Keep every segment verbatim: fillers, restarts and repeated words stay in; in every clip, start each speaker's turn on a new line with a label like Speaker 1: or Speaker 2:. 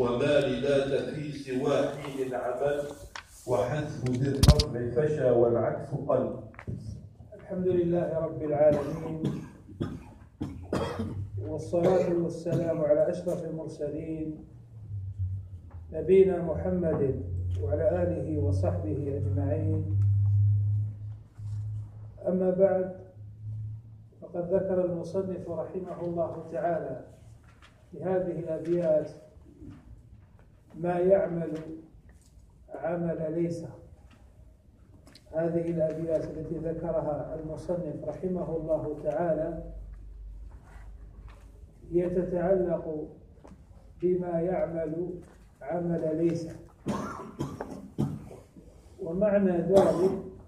Speaker 1: وما لذات في سوى حين العمل وحذف ذي الرفع فشى والعكس قل.
Speaker 2: الحمد لله رب العالمين، والصلاة والسلام على أشرف المرسلين نبينا محمد وعلى آله وصحبه أجمعين. أما بعد، فقد ذكر المصنف رحمه الله تعالى في هذه الأبيات ما يعمل عمل ليس. هذه الأبيات التي ذكرها المصنف رحمه الله تعالى هي تتعلق بما يعمل عمل ليس، ومعنى ذلك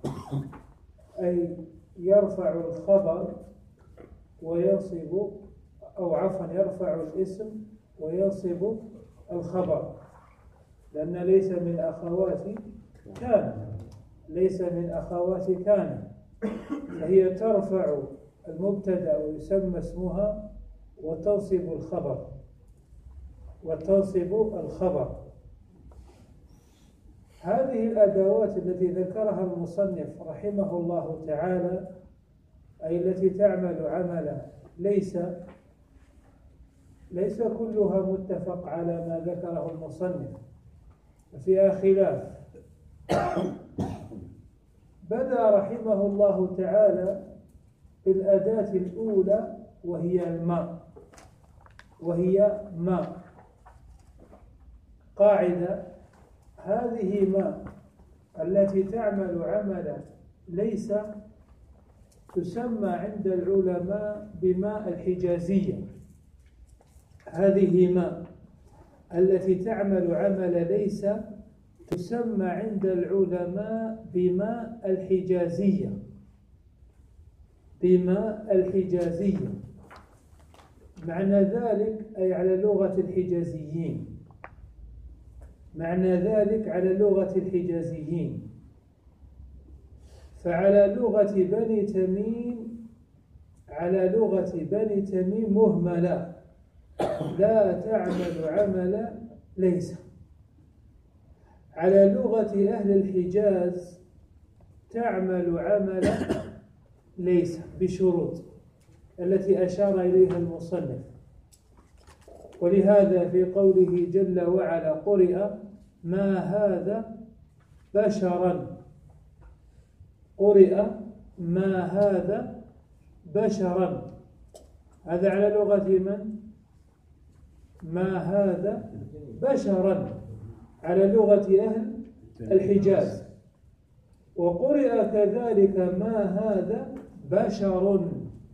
Speaker 2: أي يرفع الخبر وينصب، أو عفوا يرفع الاسم وينصب الخبر، لأن ليس من أخوات كان ليس من أخوات كان فهي ترفع المبتدأ ويسمى اسمها وتنصب الخبر وتنصب الخبر. هذه الأدوات التي ذكرها المصنف رحمه الله تعالى أي التي تعمل عمل ليس ليس كلها متفق على ما ذكره المصنف، فيها خلاف. بدأ رحمه الله تعالى بالأداة الأولى وهي الماء وهي ما قاعدة. هذه ما التي تعمل عمل ليس تسمى عند العلماء بماء الحجازية. هذه ما التي تعمل عمل ليس تسمى عند العلماء بماء الحجازية بماء الحجازية معنى ذلك أي على لغة الحجازيين معنى ذلك على لغة الحجازيين فعلى لغة بني تميم على لغة بني تميم مهملة لا تعمل عمل ليس. على لغة أهل الحجاز تعمل عمل ليس بشروط التي أشار إليها المصنف، ولهذا في قوله جل وعلا قرئ ما هذا بشرا قرئ ما هذا بشرا هذا على لغة من؟ ما هذا بشرا على لغة أهل الحجاز. وقرئ كذلك ما هذا بشر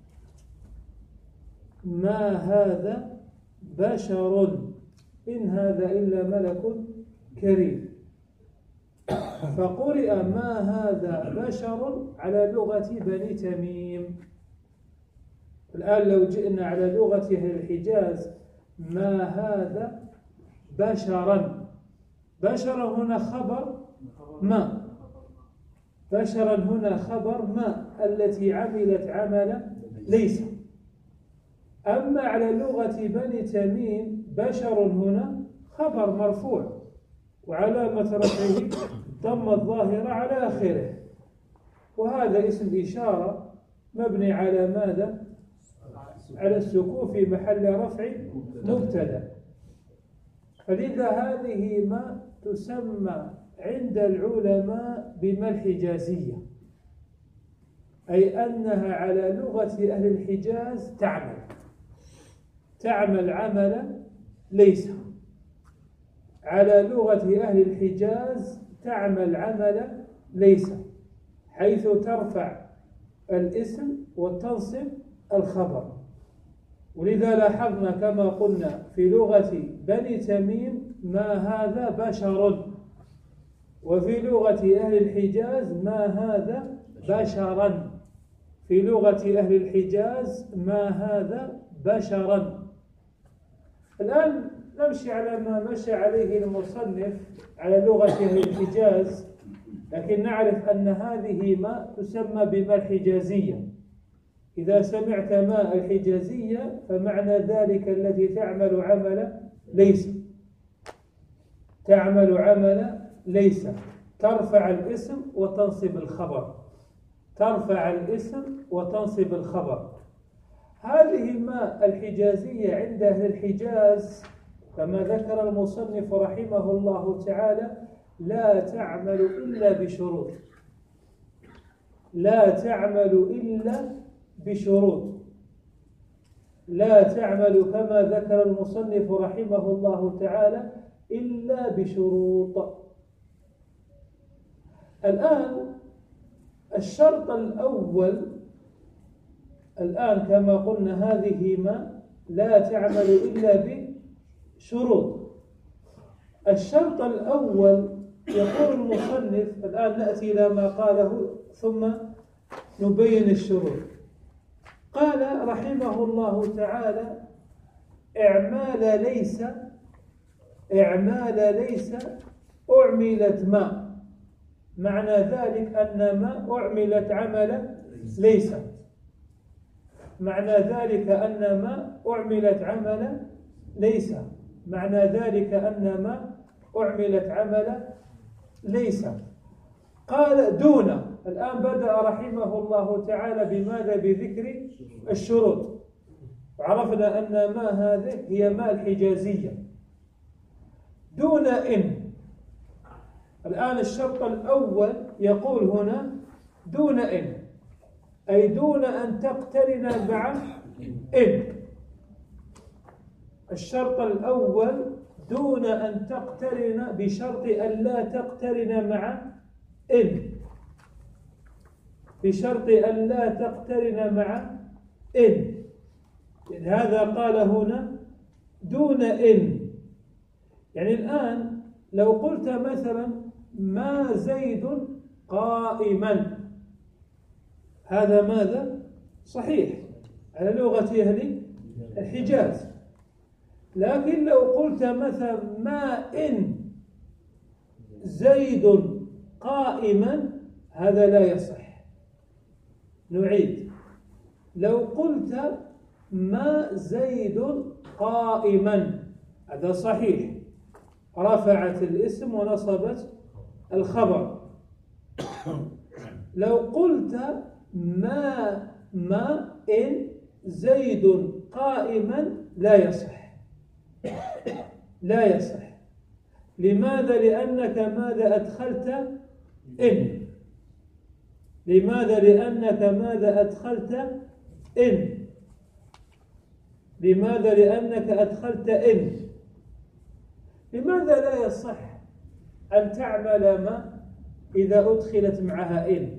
Speaker 2: ما هذا بشر إن هذا إلا ملك كريم. فقرئ ما هذا بشر على لغة بني تميم. الآن لو جئنا على لغة أهل الحجاز ما هذا بشرا بشر هنا خبر ما بشرا هنا خبر ما التي عملت عمل ليس. أما على لغة بني تميم بشر هنا خبر مرفوع وعلامة رفعه ضم الظاهرة على آخره، وهذا اسم إشارة مبني على ماذا؟ على السكون في محل رفع مبتدأ. فلذا هذه ما تسمى عند العلماء بما الحجازية، أي أنها على لغة أهل الحجاز تعمل تعمل عمل ليس. على لغة أهل الحجاز تعمل عمل ليس، حيث ترفع الاسم وتنصب الخبر. ولذا لاحظنا كما قلنا في لغة بني تميم ما هذا بشر، وفي لغة أهل الحجاز ما هذا بشرا في لغة أهل الحجاز ما هذا بشرا. الآن نمشي على ما مشى عليه المصنف على لغة أهل الحجاز، لكن نعرف أن هذه ما تسمى بما الحجازية. إذا سمعت ماء الحجازية فمعنى ذلك التي تعمل عمل ليس. تعمل عمل ليس، ترفع الاسم وتنصب الخبر، ترفع الاسم وتنصب الخبر. هذه ما الحجازية عند أهل الحجاز كما ذكر المصنف رحمه الله تعالى لا تعمل إلا بشروط، لا تعمل إلا بشروط، لا تعمل كما ذكر المصنف رحمه الله تعالى إلا بشروط. الآن الشرط الأول الآن كما قلنا هذه ما لا تعمل إلا بشروط. الشرط الأول يقول المصنف، الآن نأتي إلى ما قاله ثم نبين الشروط. قال رحمه الله تعالى إعمال ليس، إعمال ليس أعملت ما، معنى ذلك أن ما أعملت عمل ليس، معنى ذلك أن ما أعملت عمل ليس، معنى ذلك أن ما أعملت عمل ليس. قال دون، الآن بدأ رحمه الله تعالى بماذا؟ بذكر الشروط. وعرفنا أن ما هذه هي ما الحجازية. دون إن، الآن الشرط الأول يقول هنا دون إن، أي دون أن تقترن مع إن. الشرط الأول دون أن تقترن، بشرط أن لا تقترن مع إن، بشرط أن لا تقترن مع إن. هذا قال هنا دون إن. يعني الآن لو قلت مثلا ما زيد قائما، هذا ماذا؟ صحيح على لغة أهل الحجاز. لكن لو قلت مثلا ما إن زيد قائما، هذا لا يصح. نعيد، لو قلت ما زيد قائما، هذا صحيح، رفعت الاسم ونصبت الخبر. لو قلت ما ما إن زيد قائما، لا يصح، لا يصح. لماذا؟ لأنك ماذا أدخلت إن، لماذا؟ لأنك ماذا أدخلت إن، لماذا؟ لأنك أدخلت إن. لماذا لا يصح أن تعمل ما إذا أدخلت معها إن؟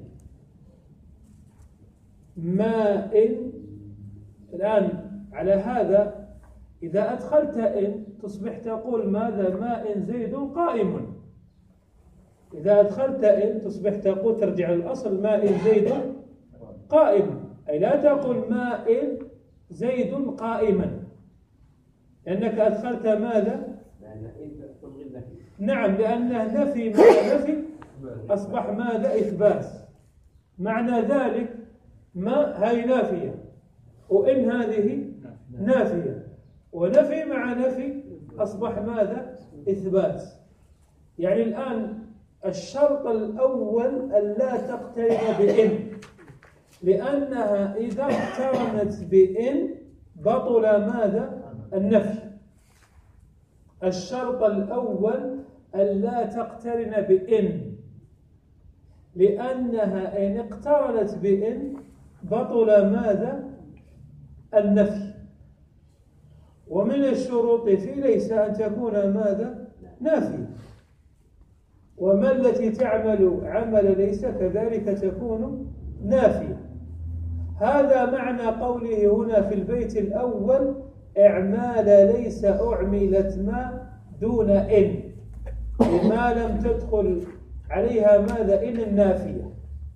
Speaker 2: ما إن، الآن على هذا إذا أدخلت إن تصبح تقول ماذا؟ ما إن زيد قائم. إذا أدخلت إن تصبح تقول، ترجع الأصل ما إن زيد قائم، أي لا تقول ما إن زيد قائما، لأنك أدخلت ماذا؟ نعم، لأنه نفي مع نفي أصبح ماذا؟ إثبات. معنى ذلك ما هي نافية، وإن هذه نافية، ونفي مع نفي أصبح ماذا؟ إثبات. يعني الآن الشرط الأول أن لا تقترن بإن، لأنها إذا اقترنت بإن بطل ماذا؟ النفي. الشرط الأول أن لا تقترن بإن، لأنها إن اقترنت بإن بطل ماذا؟ النفي. ومن الشروط في ليس أن تكون ماذا؟ نافية. وما التي تعمل عمل ليس كذلك تكون نافية. هذا معنى قوله هنا في البيت الأول إعمال ليس أعملت ما دون إن، لما لم تدخل عليها ماذا؟ إن النافية.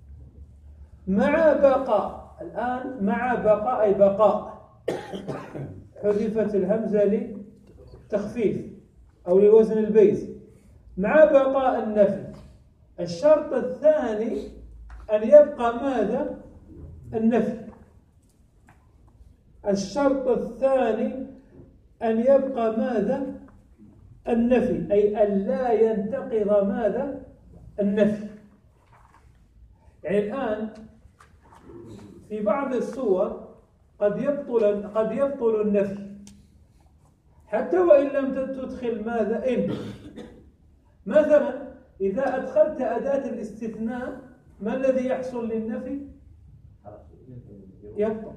Speaker 2: مع بقاء، الآن مع بقاء أي بقاء، حذفت الهمزة لتخفيف أو لوزن البيت، مع بقاء النفي. الشرط الثاني أن يبقى ماذا؟ النفي. الشرط الثاني أن يبقى ماذا؟ النفي، أي ألا ينتقض ماذا؟ النفي. يعني الآن في بعض الصور قد يبطل قد يبطل النفي حتى وإن لم تدخل ماذا؟ إن. مثلا إذا أدخلت أداة الاستثناء ما الذي يحصل للنفي؟ يبطل.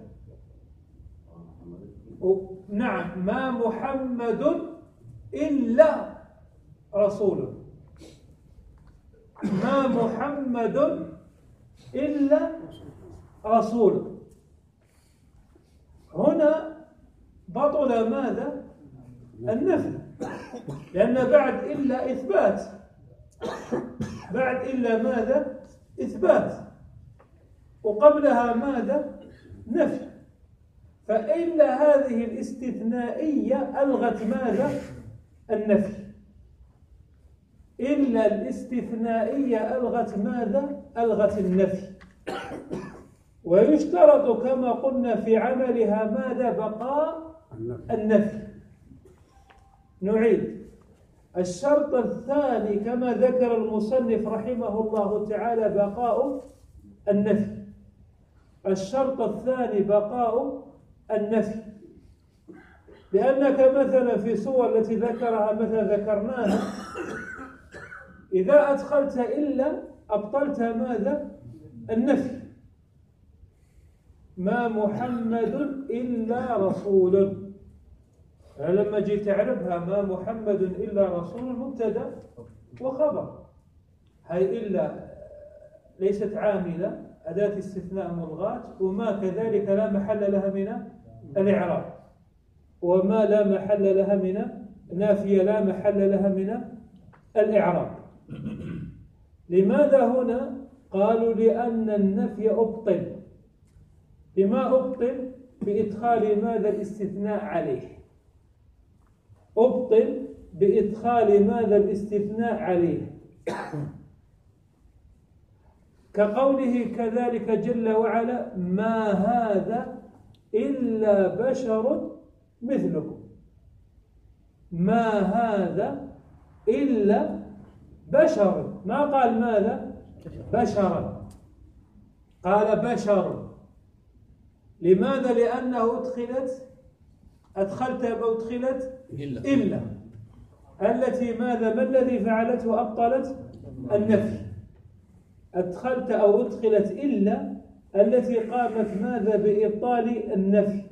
Speaker 2: نعم، ما محمد إلا رسول، ما محمد إلا رسول. هنا بطل ماذا؟ النفي، لأن بعد إلا إثبات، بعد إلا ماذا؟ إثبات، وقبلها ماذا؟ نفي. فإلا هذه الاستثنائية ألغت ماذا؟ النفي. إلا الاستثنائية ألغت ماذا؟ ألغت النفي. ويشترط كما قلنا في عملها ماذا؟ بقاء النفي. نعيد الشرط الثاني كما ذكر المصنف رحمه الله تعالى بقاء النفي. الشرط الثاني بقاء النفي، لأنك مثلا في صور التي ذكرها مثلا ذكرناها إذا أدخلت إلا أبطلت ماذا؟ النفي. ما محمد إلا رسول، لما جيت تعرفها ما محمد إلا رسول مبتدأ وخبر، هاي إلا ليست عاملة، أداة استثناء ملغاة، وما كذلك لا محل لها من الإعراب، وما لا محل لها من نافية لا محل لها من الإعراب. لماذا هنا؟ قالوا لأن النفي أبطل. بما أبطل؟ بإدخال ماذا؟ الاستثناء عليه. أبطل بإدخال ماذا؟ الاستثناء عليه، كقوله كذلك جل وعلا ما هذا إلا بشر مثلكم. ما هذا إلا بشر، ما قال ماذا؟ بشرا، قال بشر. لماذا؟ لأنه أدخلت أدخلت أو أدخلت إلا, إلا. التي ماذا؟ ما الذي فعلته؟ أبطلت النفي. أدخلت أو أدخلت إلا التي قامت ماذا؟ بإبطال النفي.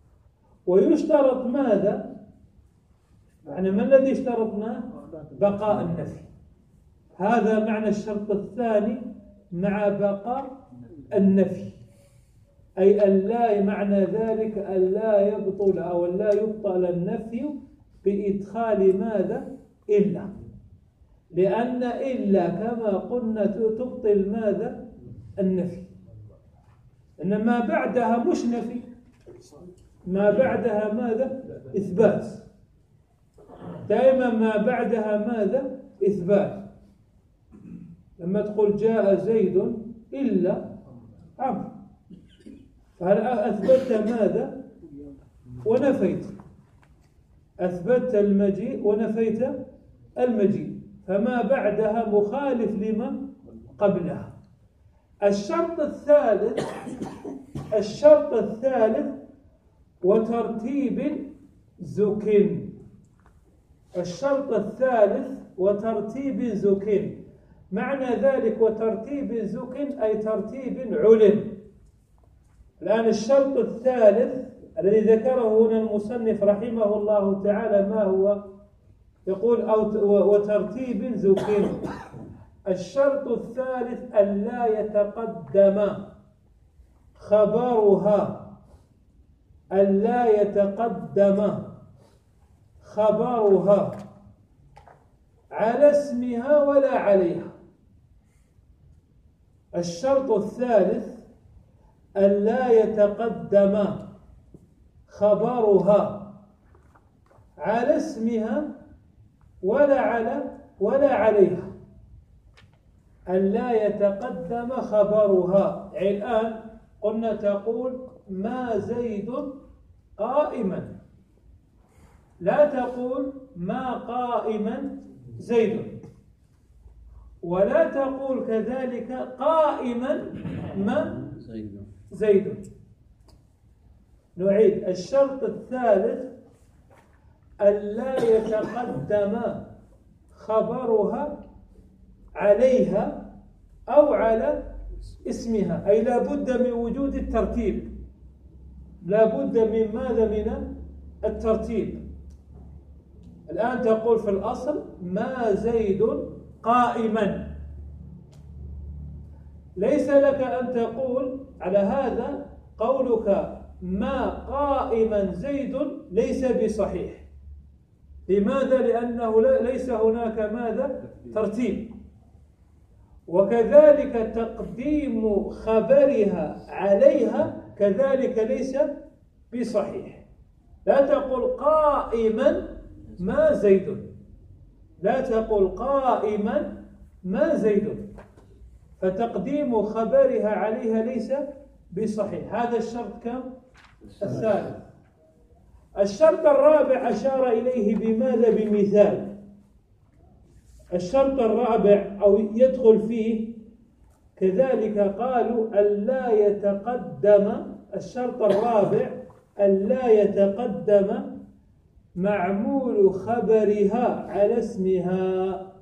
Speaker 2: ويشترط ماذا؟ يعني ما الذي اشترطناه؟ بقاء النفي. هذا معنى الشرط الثاني مع بقاء النفي، أي ألا معنى ذلك ألا يبطل أو لا يبطل النفي بإدخال ماذا؟ إلا. لأن إلا كما قلنا تبطل ماذا؟ النفي. إن ما بعدها مش نفي، ما بعدها ماذا؟ إثبات. دائما ما بعدها ماذا؟ إثبات. لما تقول جاء زيد إلا عمرو، فهل أثبتت ماذا؟ ونفيت. أثبتت المجيء ونفيت المجيء، فما بعدها مخالف لما قبلها. الشرط الثالث الشرط الثالث وترتيب زكٍ. الشرط الثالث وترتيب زكٍ، معنى ذلك وترتيب زكٍ أي ترتيب علم. الآن الشرط الثالث الذي ذكره هنا المصنف رحمه الله تعالى ما هو؟ يقول أو وترتيب زكٍ. الشرط الثالث ألا يتقدم خبرها، ألا يتقدم خبرها على اسمها ولا عليها. الشرط الثالث ألا يتقدم خبرها على اسمها ولا على ولا عليها. ألا يتقدم خبرها، يعني الآن قلنا تقول ما زيد قائما، لا تقول ما قائما زيد، ولا تقول كذلك قائما ما زيد. نعيد. الشرط الثالث ألا يتقدم خبرها عليها أو على اسمها، أي لا بد من وجود الترتيب، لا بد من ماذا؟ من الترتيب. الآن تقول في الأصل ما زيد قائما، ليس لك أن تقول على هذا قولك ما قائما زيد ليس بصحيح. لماذا؟ لأنه ليس هناك ماذا؟ ترتيب. وكذلك تقديم خبرها عليها كذلك ليس بصحيح. لا تقول قائما ما زيد، لا تقول قائما ما زيد، فتقديم خبرها عليها ليس بصحيح. هذا الشرط كم؟ الثالث. الشرط الرابع أشار إليه بماذا؟ بمثال. الشرط الرابع أو يدخل فيه كذلك قالوا ألا يتقدم، الشرط الرابع ألا يتقدم معمول خبرها على اسمها،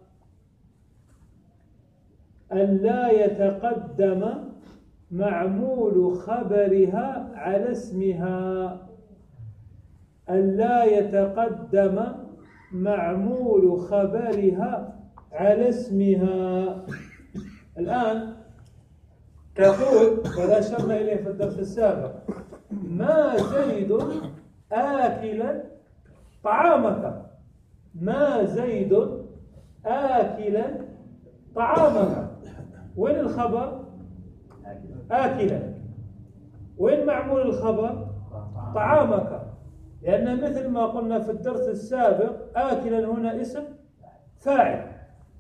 Speaker 2: ألا يتقدم معمول خبرها على اسمها، ألا يتقدم معمول خبرها على اسمها. الآن تقول، ولا أشرنا إليه في الدرس السابق، ما زيد آكلا طعامك، ما زيد آكلا طعامك. وين الخبر؟ آكلا. وين معمول الخبر؟ طعامك. لأن مثل ما قلنا في الدرس السابق آكلا هنا اسم فاعل،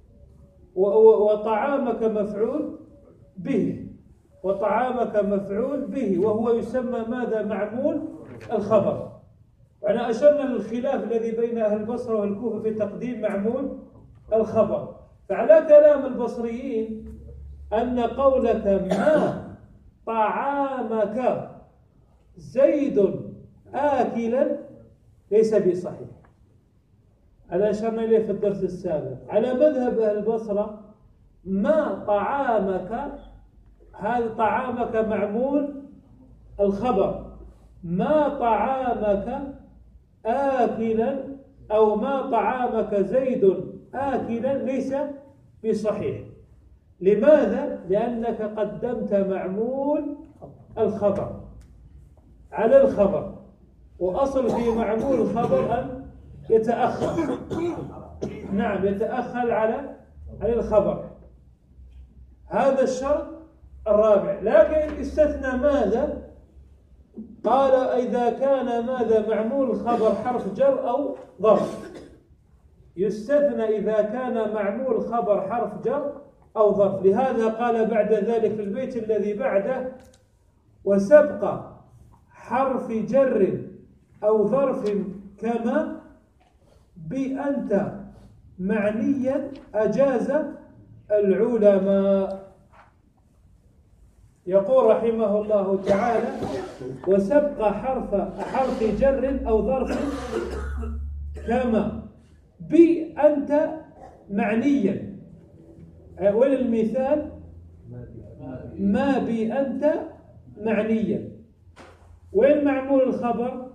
Speaker 2: وطعامك مفعول به، وطعامك مفعول به، وهو يسمى ماذا؟ معمول الخبر. وأنا أشرنا للخلاف الذي بين أهل البصرة والكوفة في تقديم معمول الخبر. فعلى كلام البصريين أن قولك ما طعامك زيد آكلا ليس بصحيح. هذا أشرنا إليه في الدرس السابق. على مذهب أهل البصرة ما طعامك، هذا طعامك معمول الخبر، ما طعامك آكلا أو ما طعامك زيد آكلا ليس بصحيح. لماذا؟ لأنك قدمت معمول الخبر على الخبر، وأصل في معمول الخبر أن يتأخر، نعم يتأخر على على الخبر. هذا الشرط الرابع. لكن استثنى ماذا؟ قال إذا كان ماذا؟ معمول الخبر حرف جر أو ظرف. يستثنى إذا كان معمول الخبر حرف جر أو ظرف. لهذا قال بعد ذلك في البيت الذي بعده: وسبق حرف جر أو ظرف كما بأنت معنيا أجاز العلماء. يقول رحمه الله تعالى: وسبق حرف حرف جر أو ظرف كما بأنت معنيا. وللمثال ما بأنت معنيا. وين معمول الخبر؟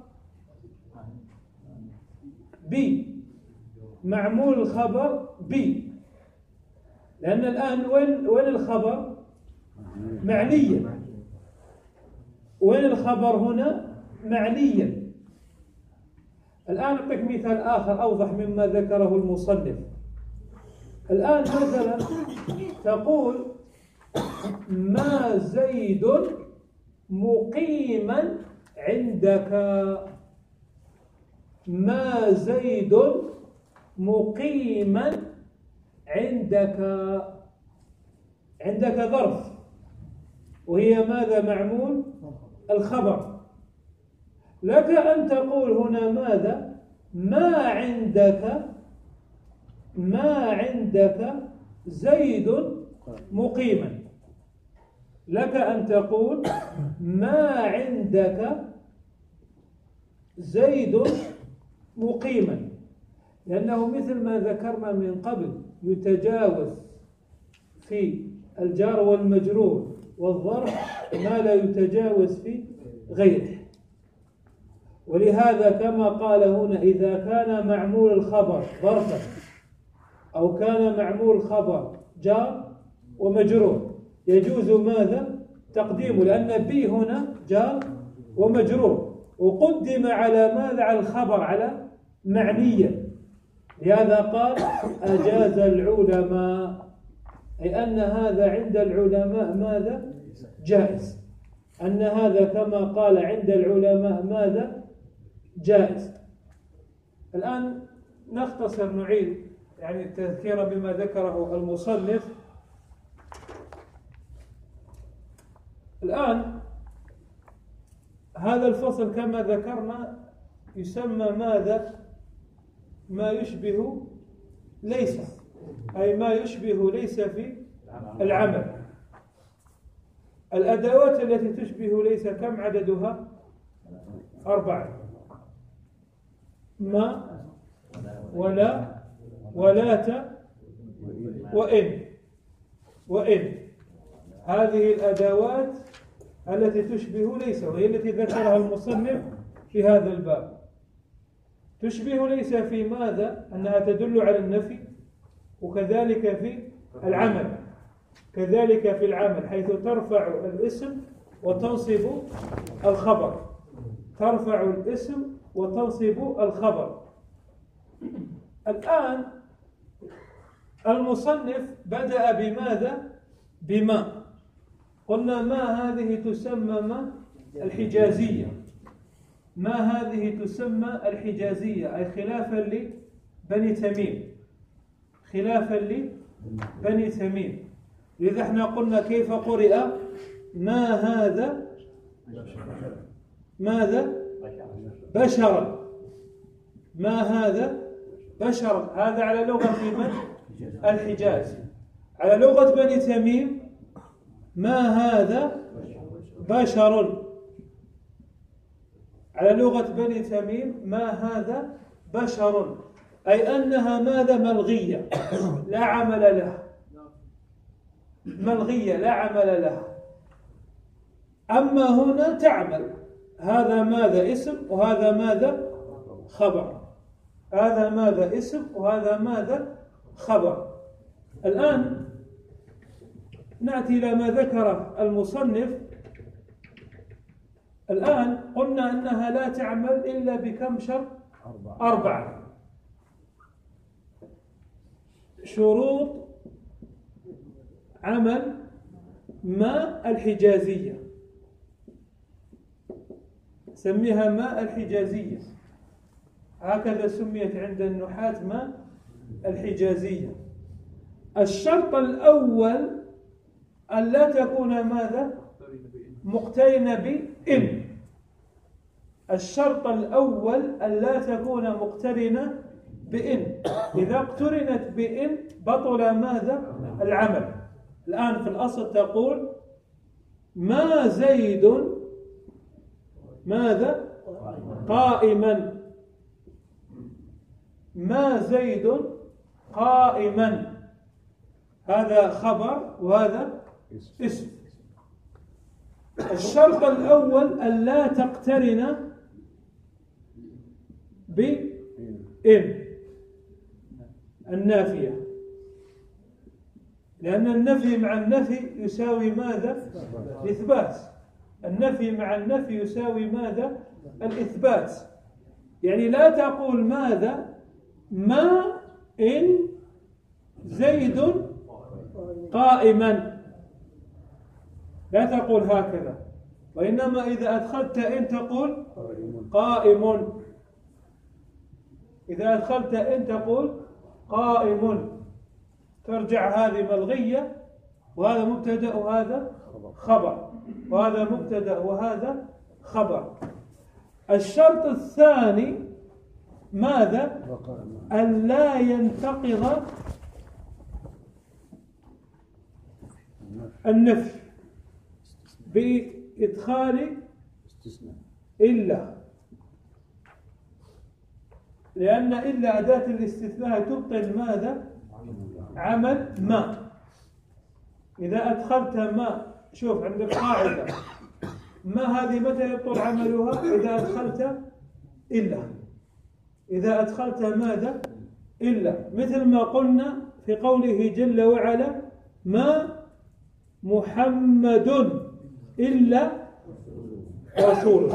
Speaker 2: بي. معمول الخبر بي، لأن الآن وين وين الخبر؟ معنيا. وين الخبر هنا؟ معنيا. الآن أعطيك مثال آخر أوضح مما ذكره المصنف. الآن مثلا تقول: ما زيد مقيما عندك، ما زيد مقيما عندك. عندك ظرف، وهي ماذا؟ معمول الخبر. لك أن تقول هنا ماذا؟ ما عندك ما عندك زيد مقيما. لك أن تقول ما عندك زيد مقيما، لأنه مثل ما ذكرنا من قبل يتجاوز في الجار والمجرور والظرف ما لا يتجاوز في غيره. ولهذا كما قال هنا إذا كان معمول الخبر ظرفا أو كان معمول الخبر جار ومجرور يجوز ماذا؟ تقديمه، لأن بي هنا جار ومجرور وقدم على ماذا؟ على الخبر، على معنية. لهذا قال أجاز العلماء، أي أن هذا عند العلماء ماذا؟ جائز. أن هذا كما قال عند العلماء ماذا؟ جائز. الآن نختصر نعيد يعني التذكير بما ذكره المصنف. الآن هذا الفصل كما ذكرنا يسمى ماذا؟ ما يشبه ليس، أي ما يشبه ليس في العمل. الأدوات التي تشبه ليس كم عددها؟ أربعة: ما ولا ولات وإن وإن. هذه الأدوات التي تشبه ليس، وهي التي ذكرها المصنف في هذا الباب. تشبه ليس في ماذا؟ أنها تدل على النفي، وكذلك في العمل، كذلك في العمل حيث ترفع الاسم وتنصب الخبر، ترفع الاسم وتنصب الخبر. الآن المصنف بدأ بماذا؟ بما. قلنا ما هذه تسمى ما الحجازية، ما هذه تسمى الحجازية، أي خلافا لبني تميم، خلافا لبني تميم. لذا احنا قلنا كيف قرئ ما هذا ماذا؟ بشرا. ما هذا بشرا، هذا على لغة من؟ الحجاز. على لغة بني تميم ما هذا بشر. على لغة بني تميم ما هذا بشر، أي أنها ماذا؟ ملغية لا عمل لها، ملغية لا عمل لها. أما هنا تعمل. هذا ماذا؟ اسم، وهذا ماذا؟ خبر. هذا ماذا؟ اسم، وهذا ماذا؟ خبر. الآن نأتي إلى ما ذكره المصنف. الآن قلنا أنها لا تعمل إلا بكم شرط؟ أربعة. شروط عمل ما الحجازية، سميها ما الحجازية، هكذا سميت عند النحاة ما الحجازية. الشرط الأول أن لا تكون ماذا؟ مقترنة بإن. الشرط الأول أن لا تكون مقترنة بإن. إذا اقترنت بإن بطل ماذا؟ العمل. الآن في الأصل تقول ما زيد ماذا؟ قائما. ما زيد قائما، هذا خبر وهذا اسم. الشرط الأول أن لا تقترن بإن النافية، لأن النفي مع النفي يساوي ماذا؟ الإثبات. النفي مع النفي يساوي ماذا؟ الإثبات. يعني لا تقول ماذا؟ ما إن زيد قائما، لا تقول هكذا، وإنما إذا أدخلت إن تقول قائم. إذا أدخلت إن تقول قائم، ترجع هذه ملغية، وهذا مبتدأ وهذا خبر، وهذا مبتدأ وهذا خبر. الشرط الثاني ماذا؟ أن لا ينتقض النفي بإدخال إلا، لأن إلا أداة الاستثناء تبطل ماذا؟ عمل ما. إذا أدخلت ما، شوف عندك قاعدة، ما هذه متى يبطل عملها؟ إذا أدخلت إلا. إذا أدخلت ماذا؟ إلا، مثل ما قلنا في قوله جل وعلا: ما محمد إلا رسول.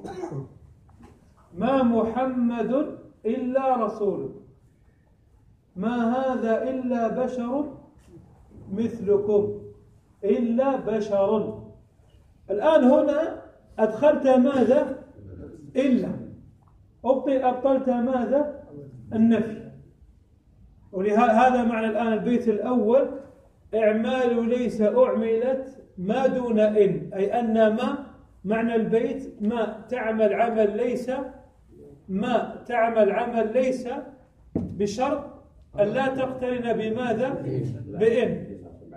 Speaker 2: ما محمد إلا رسول، ما هذا إلا بشر مثلكم، إلا بشر. الآن هنا أدخلت ماذا؟ إلا، أبطلت ماذا؟ النفي. ولهذا معنى الآن البيت الأول: إعمال ليس أعملت ما دون إن، أي أن ما معنى البيت ما تعمل عمل ليس، ما تعمل عمل ليس بشرط أن لا تقترن بماذا؟ بإن،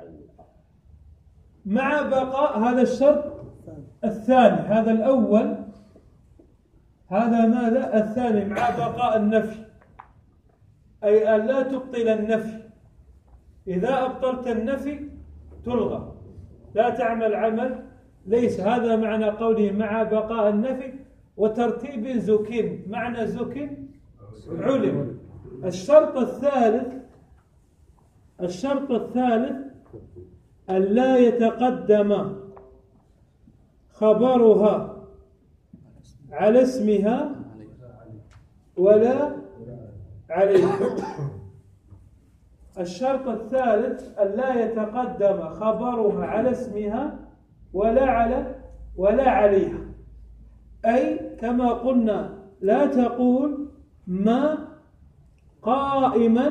Speaker 2: مع بقاء هذا الشرط الثاني. هذا الأول، هذا ماذا؟ الثاني، مع بقاء النفي، أي أن لا تبطل النفي. إذا أبطلت النفي تلغى، لا تعمل عمل ليس. هذا معنى قوله مع بقاء النفي وترتيب زكين. معنى زكين علم. الشرط الثالث، الشرط الثالث أن لا يتقدم خبرها على اسمها ولا عليها. الشرط الثالث أن لا يتقدم خبرها على اسمها ولا على ولا عليها. أي كما قلنا: لا تقول ما قائما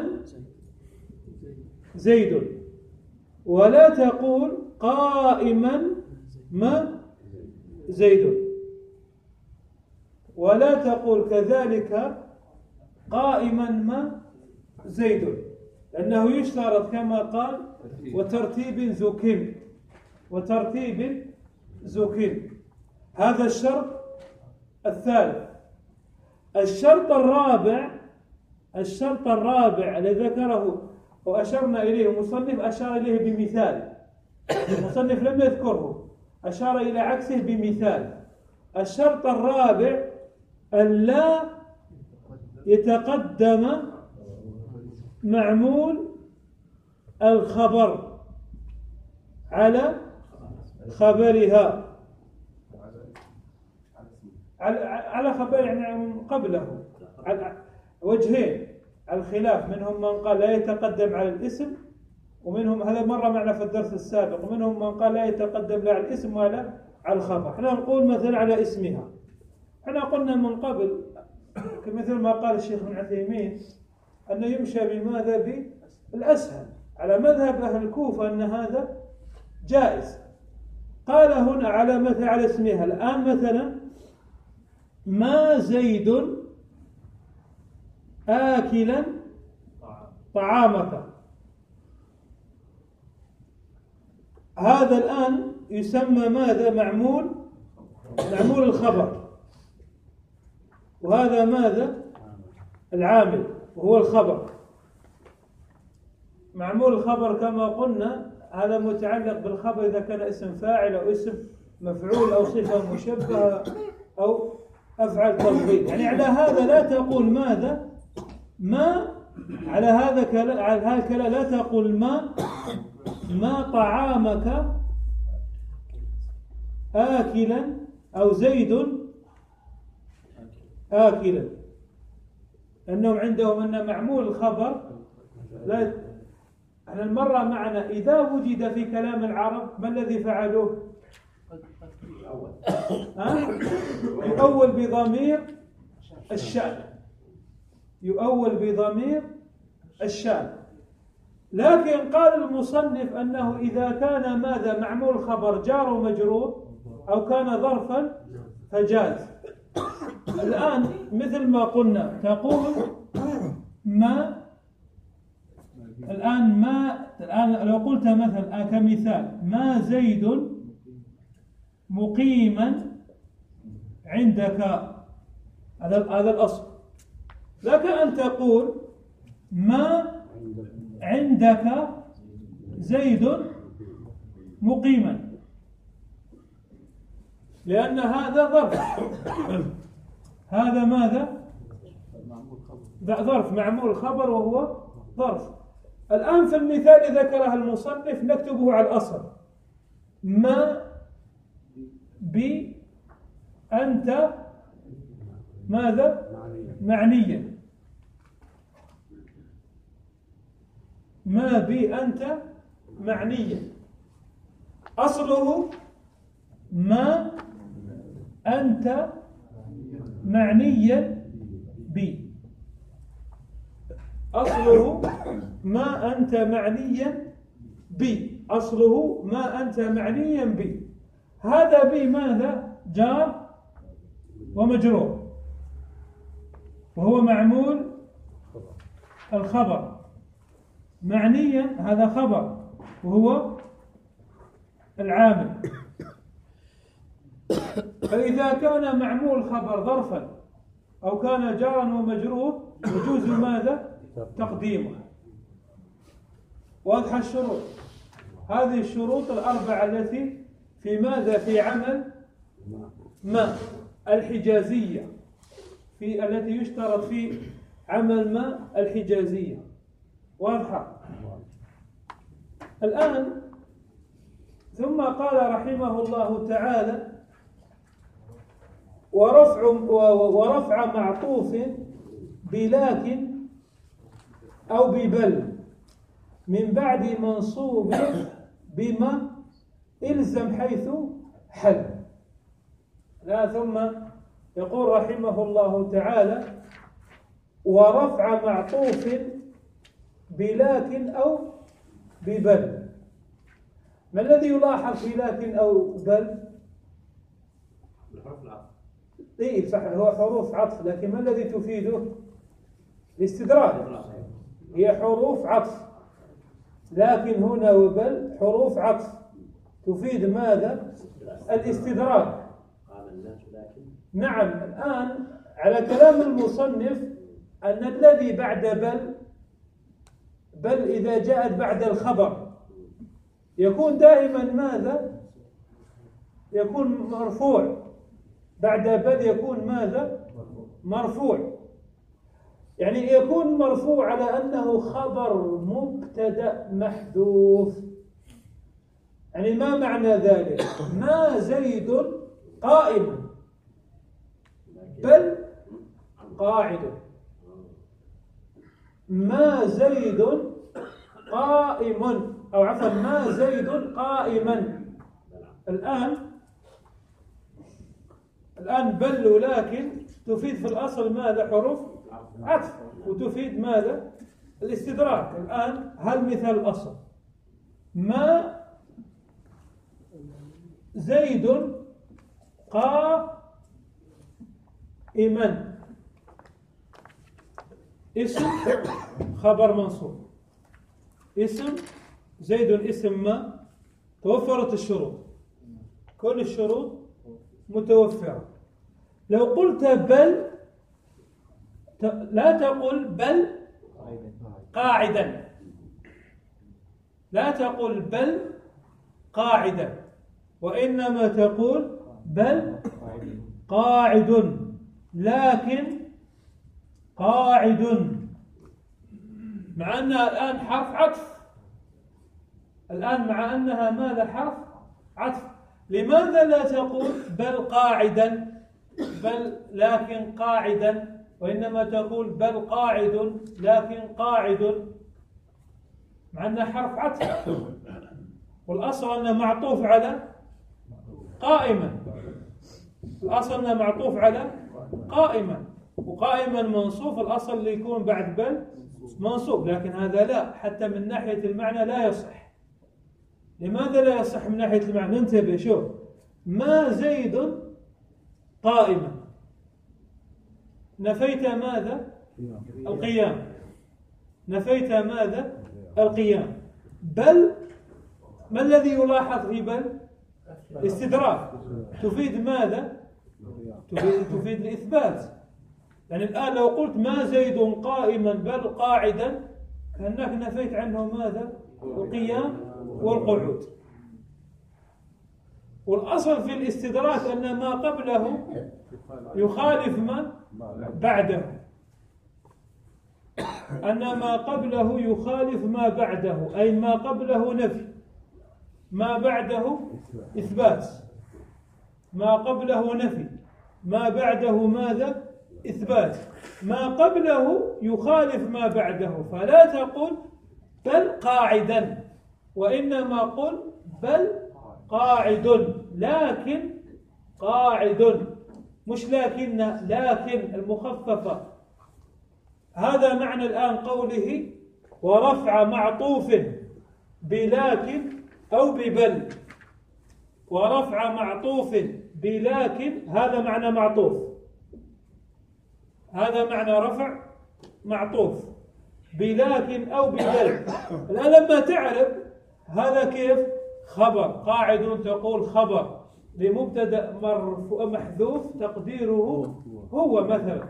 Speaker 2: زيد، ولا تقول قائما ما زيد، ولا تقول كذلك قائما ما زيد، لأنه يشترط كما قال: وترتيب زكين، وترتيب زكين. هذا الشرط الثالث. الشرط الرابع، الشرط الرابع الذي ذكره وأشرنا إليه المصنف، أشار إليه بمثال. المصنف لم يذكره، أشار إلى عكسه بمثال. الشرط الرابع أن لا يتقدم معمول الخبر على خبرها، على خبر يعني قبله. وجهين الخلاف، منهم من قال لا يتقدم على الاسم، ومنهم، هذا مر معنا في الدرس السابق، ومنهم من قال لا يتقدم لا على الاسم ولا على الخبر. احنا نقول مثلا على اسمها. احنا قلنا من قبل مثل ما قال الشيخ ابن عثيمين أنه يمشى بماذا؟ بالأسهل، على مذهب أهل الكوفة أن هذا جائز. قال هنا على مثل على اسمها. الآن مثلا: ما زيد آكلا طعامك. هذا الآن يسمى ماذا؟ معمول معمول الخبر، وهذا ماذا؟ العامل، وهو الخبر. معمول الخبر كما قلنا هذا متعلق بالخبر إذا كان اسم فاعل أو اسم مفعول أو صفة مشبهة أو أفعل تفضيل. يعني على هذا لا تقول ماذا؟ ما على هذا كلا على هذا الكلام لا تقول ما ما طعامك آكلا أو زيد آكلا، أنهم عندهم أن معمول الخبر لا. احنا المرة معنا إذا وجد في كلام العرب ما الذي فعلوه؟ يؤول بضمير الشأن، يؤول بضمير الشأن. لكن قال المصنف أنه إذا كان ماذا؟ معمول خبر جار ومجرور أو كان ظرفا فجاز. الآن مثل ما قلنا تقول ما الآن ما الآن لو قلت مثلا كمثال ما زيد مقيما عندك، هذا هذا الأصل. لك أن تقول ما عندك زيد مقيما، لأن هذا ظرف. هذا ماذا؟ ظرف معمول خبر وهو ظرف. الآن في المثال ذكره المصنف نكتبه على الأصل. ما ب أنت ماذا؟ معنيا. ما بي أنت معنيا، أصله ما أنت معنيا بي. أصله ما أنت معنيا بي، أصله ما أنت معنيا بي. هذا بي ماذا؟ جار ومجرور، وهو معمول الخبر. معنيا هذا خبر وهو العامل. فإذا كان معمول خبر ظرفا أو كان جارا ومجرور يجوز ماذا؟ تقديمه. واضحة الشروط. هذه الشروط الأربعة التي في ماذا؟ في عمل ما الحجازية، في التي يشترط في عمل ما الحجازية. واضحة. الآن ثم قال رحمه الله تعالى ورفع ورفع معطوف بلكن أو ببل من بعد منصوب بما إلزم حيث حل. لا ثم يقول رحمه الله تعالى ورفع معطوف بلكن أو ببل. ما الذي يلاحظ بلكن أو بل؟ إيه صح، هو حروف عطف، لكن ما الذي تفيده؟ الاستدراك. هي حروف عطف، لكن هنا وبل حروف عطف تفيد ماذا؟ الاستدراك. نعم. الآن على كلام المصنف أن الذي بعد بل بل إذا جاءت بعد الخبر يكون دائما ماذا؟ يكون مرفوع. بعد بل يكون ماذا؟ مرفوع. يعني يكون مرفوع على أنه خبر مبتدأ محذوف. يعني ما معنى ذلك؟ ما زيد قائم بل قاعد. ما زيد قائم، أو عفوا ما زيد قائما. الآن الآن بل ولكن تفيد في الأصل ماذا؟ حروف عطف، وتفيد ماذا؟ الاستدراك. الآن هل مثال الأصل ما زيد قائما، اسم خبر منصوب، اسم زيد اسم ما، توفرت الشروط، كل الشروط متوفرة. لو قلت بل لا تقل بل قاعدا، لا تقل بل قاعدا، وإنما تقول بل قاعد، لكن قاعد، مع أنها الآن حرف عطف. الآن مع أنها ماذا؟ حرف عطف. لماذا لا تقول بل قاعدا بل لكن قاعدا، وإنما تقول بل قاعد لكن قاعد، مع أنها حرف عطف، والأصل أنه معطوف على قائما. الأصل أنه معطوف على قائما، وقائما منصوب، الأصل اللي يكون بعد بل منصوب. لكن هذا لا، حتى من ناحية المعنى لا يصح. لماذا لا يصح من ناحية المعنى؟ ننتبه. شوف، ما زيد قائما، نفيت ماذا؟ القيام. نفيت ماذا؟ القيام. بل ما الذي يلاحظ في بل؟ استدراك. تفيد ماذا؟ تفيد, تفيد الإثبات. يعني الآن لو قلت ما زيد قائما بل قاعدا كأنك نفيت عنه ماذا؟ القيام والقعود. والأصل في الاستدراك أن ما قبله يخالف ما بعده، أن ما قبله يخالف ما بعده، أي ما قبله نفي ما بعده إثبات، ما قبله نفي ما بعده ماذا؟ إثبات. ما قبله يخالف ما بعده، فلا تقل بل قاعدا، وإنما قل بل قاعد، لكن قاعد، مش لكن، لكن المخففة. هذا معنى الآن قوله ورفع معطوف بلكن أو ببل. ورفع معطوف بلكن هذا معنى معطوف، هذا معنى رفع معطوف بلكن أو ببل. الآن لما تعرف هذا كيف خبر قاعد تقول خبر لمبتدأ مرفوع محذوف تقديره هو، مثلا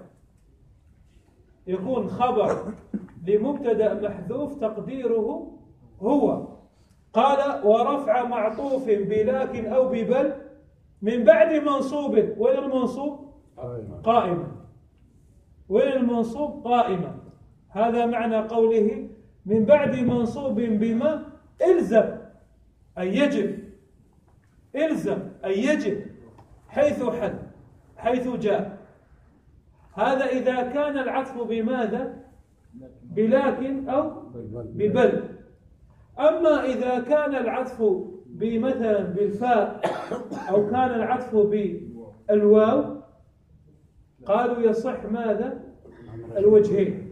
Speaker 2: يكون خبر لمبتدأ محذوف تقديره هو. قال ورفع معطوف بلكن أو ببل من بعد منصوب. وين المنصوب؟ قائما. وين المنصوب؟ قائما. هذا معنى قوله من بعد منصوب بما إلزم أي يجب، إلزم أي يجب حيث حل، حيث جاء. هذا إذا كان العطف بماذا؟ بلكن أو ببل. أما إذا كان العطف بمثلا بالفاء أو كان العطف بالواو قالوا يصح ماذا؟ الوجهين.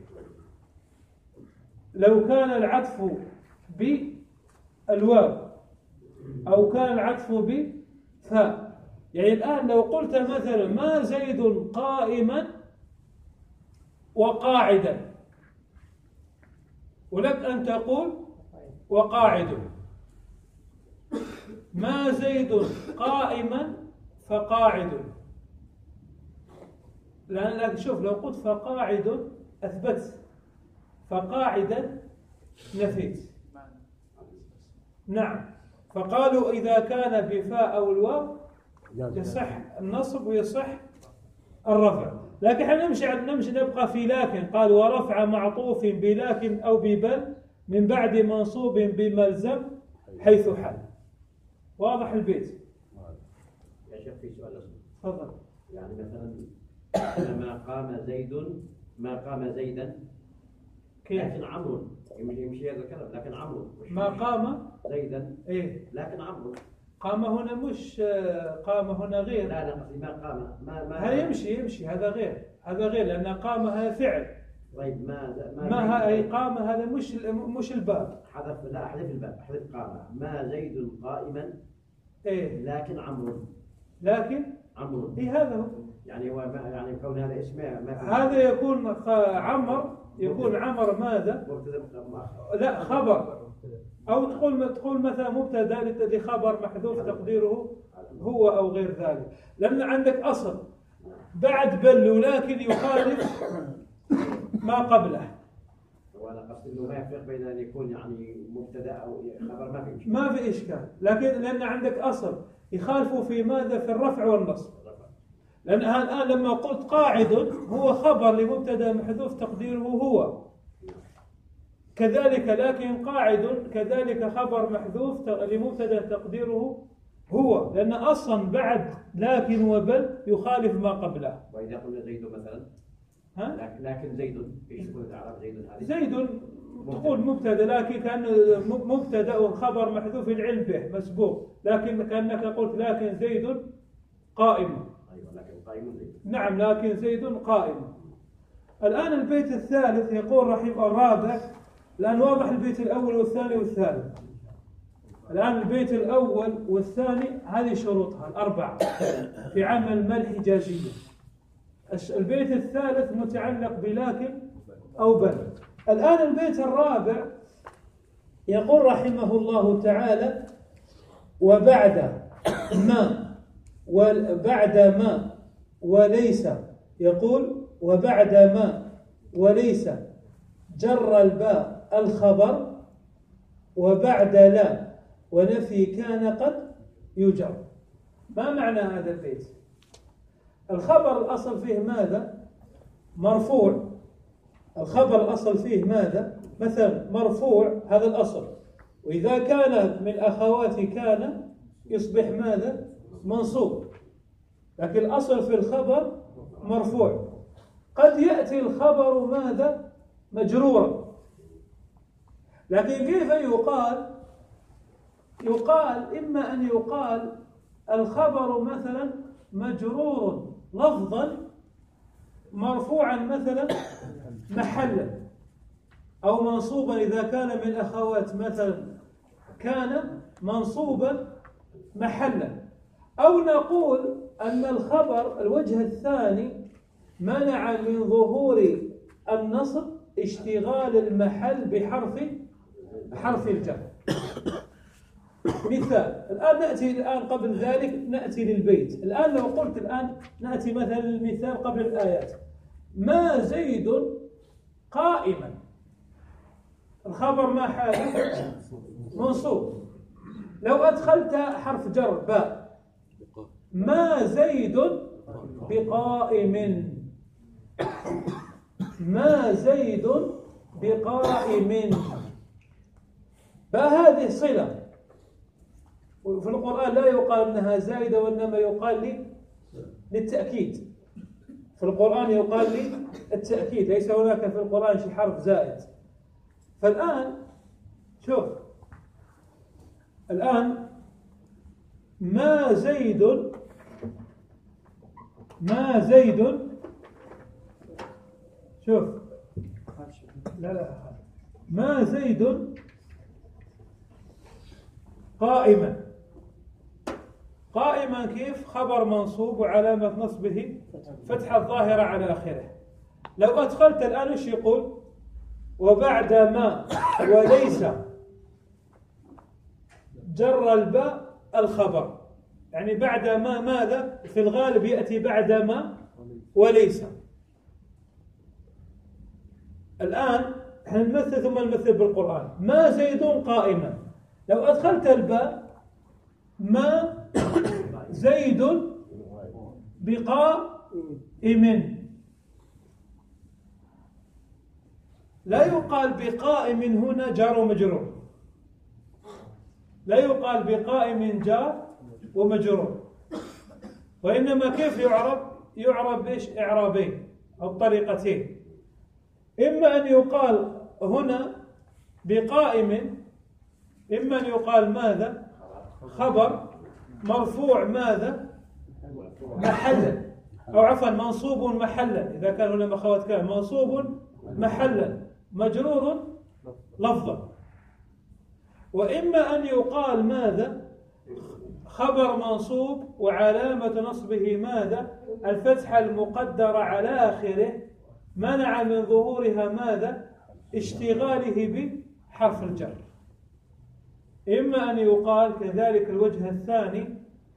Speaker 2: لو كان العطف بالواو أو كان العطف بفاء، يعني الآن لو قلت مثلا ما زيد قائما وقاعدا، ولك أن تقول وقاعد. ما زيد قائما فقاعد، لأن شوف لو قلت فقاعد أثبت، فقاعدا نفيت. نعم. فقالوا إذا كان بفاء أو الواو يصح النصب ويصح الرفع. لكن احنا نمشي نمشي نبقى في لكن. قال ورفع معطوف بلكن أو ببل من بعد منصوب بملزم حيث حل. واضح البيت؟
Speaker 3: يا شيخ في سؤال أصلا.
Speaker 2: تفضل.
Speaker 3: يعني مثلا ما قام زيد، ما قام زيدا
Speaker 2: كيف؟
Speaker 3: لكن عمرو يمشي يمشي هذا الكلام، لكن عمرو
Speaker 2: ما قام
Speaker 3: زيدا
Speaker 2: إيه؟
Speaker 3: لكن عمرو
Speaker 2: قام هنا مش قام هنا غير.
Speaker 3: لا لا قصدي ما قام ما ما
Speaker 2: هذا يمشي يمشي هذا غير، هذا غير لأن قام هذا فعل.
Speaker 3: طيب ما ما,
Speaker 2: ما هي قام هذا مش مش الباب.
Speaker 3: حذف لا احذف الباب، احذف قام. ما زيد قائما
Speaker 2: إيه؟
Speaker 3: لكن عمرو،
Speaker 2: لكن
Speaker 3: عمرو
Speaker 2: إيه هذا هو.
Speaker 3: يعني هو ما يعني كون هذا اسمه ما في
Speaker 2: هذا يكون عمر، يكون عمر ماذا؟ لا خبر. أو تقول تقول مثلا مبتدا لخبر محذوف تقديره هو أو غير ذلك. لأن عندك أصل بعد بل ولكن يخالف ما قبله.
Speaker 3: وأنا قصدي إنه ما يفرق بين أن يكون يعني مبتدا أو خبر، ما في إشكال.
Speaker 2: ما في إشكال، لكن لأن عندك أصل يخالفوا في ماذا؟ في الرفع والنصب. لأن الآن لما قلت قاعد هو خبر لمبتدا محذوف تقديره هو، كذلك لكن قاعد كذلك خبر محذوف لمبتدا تقديره هو، لأن أصلا بعد لكن وبل يخالف ما قبله.
Speaker 3: وإذا قلنا زيد مثلا
Speaker 2: ها؟
Speaker 3: لكن زيد ايش يكون الاعراب زيد هذه؟
Speaker 2: زيد تقول مبتدا، لكن كان مبتدا وخبر محذوف العلم به مسبوق، لكن كأنك قلت لكن زيد قائم.
Speaker 3: ايوه لكن قائم زيد.
Speaker 2: نعم لكن زيد قائم. الآن البيت الثالث يقول رحمه الرابع، الآن واضح البيت الأول والثاني والثالث. الآن البيت الأول والثاني هذه شروطها الأربعة في عمل ما الحجازية. البيت الثالث متعلق بلكن أو بل. الآن البيت الرابع يقول رحمه الله تعالى: وبعد ما وبعد ما وليس، يقول وبعد ما وليس جر الباء الخبر، وبعد لا ونفي كان قد يجر. ما معنى هذا البيت؟ الخبر الأصل فيه ماذا؟ مرفوع. الخبر الأصل فيه ماذا؟ مثلا مرفوع، هذا الأصل، وإذا كان من أخوات كان يصبح ماذا؟ منصوب. لكن الأصل في الخبر مرفوع. قد يأتي الخبر ماذا؟ مجرورا. لكن كيف يقال؟ يقال إما أن يقال الخبر مثلا مجرور لفظا مرفوعا مثلا محلا، أو منصوبا إذا كان من أخوات مثلا كان منصوبا محلا. أو نقول أن الخبر الوجه الثاني منع من ظهور النصب اشتغال المحل بحرف حرف الجر. مثال، الآن نأتي الآن قبل ذلك نأتي للبيت. الآن لو قلت الآن نأتي مثلا للمثال قبل الآيات: ما زيد قائما، الخبر ما حاله؟ منصوب. لو أدخلت حرف جر باء: ما زيد بقائم، ما زيد بقائم، فهذه صلة. وفي القرآن لا يقال أنها زائدة، وإنما يقال لي للتأكيد. في القرآن يقال لي التأكيد، ليس هناك في القرآن شيء حرف زائد. فالآن شوف، الآن ما زيد، ما زيد، شوف، لا لا ما زيد قائما. قائما كيف؟ خبر منصوب وعلامة نصبه فتحة الظاهرة على آخره. لو أدخلت الآن ايش يقول؟ وبعد ما وليس جر الباء الخبر، يعني بعد ما ماذا؟ في الغالب يأتي بعد ما وليس. الآن احنا نمثل ثم نمثل بالقرآن. ما زيد قائما، لو أدخلت الباء ما زيد بقائم، لا يقال بقائم هنا جار ومجرور، لا يقال بقائم جار ومجرور، وإنما كيف يعرب؟ يعرب إيش؟ إعرابين أو طريقتين. إما أن يقال هنا بقائم، إما أن يقال ماذا؟ خبر مرفوع ماذا؟ محلا، أو عفوا منصوب محلا، إذا كان هنا مخوات كان منصوب محلا مجرور لفظا. وإما أن يقال ماذا؟ خبر منصوب وعلامة نصبه ماذا؟ الفتحة المقدرة على آخره، منع من ظهورها ماذا؟ اشتغاله بحرف الجر. إما أن يقال كذلك الوجه الثاني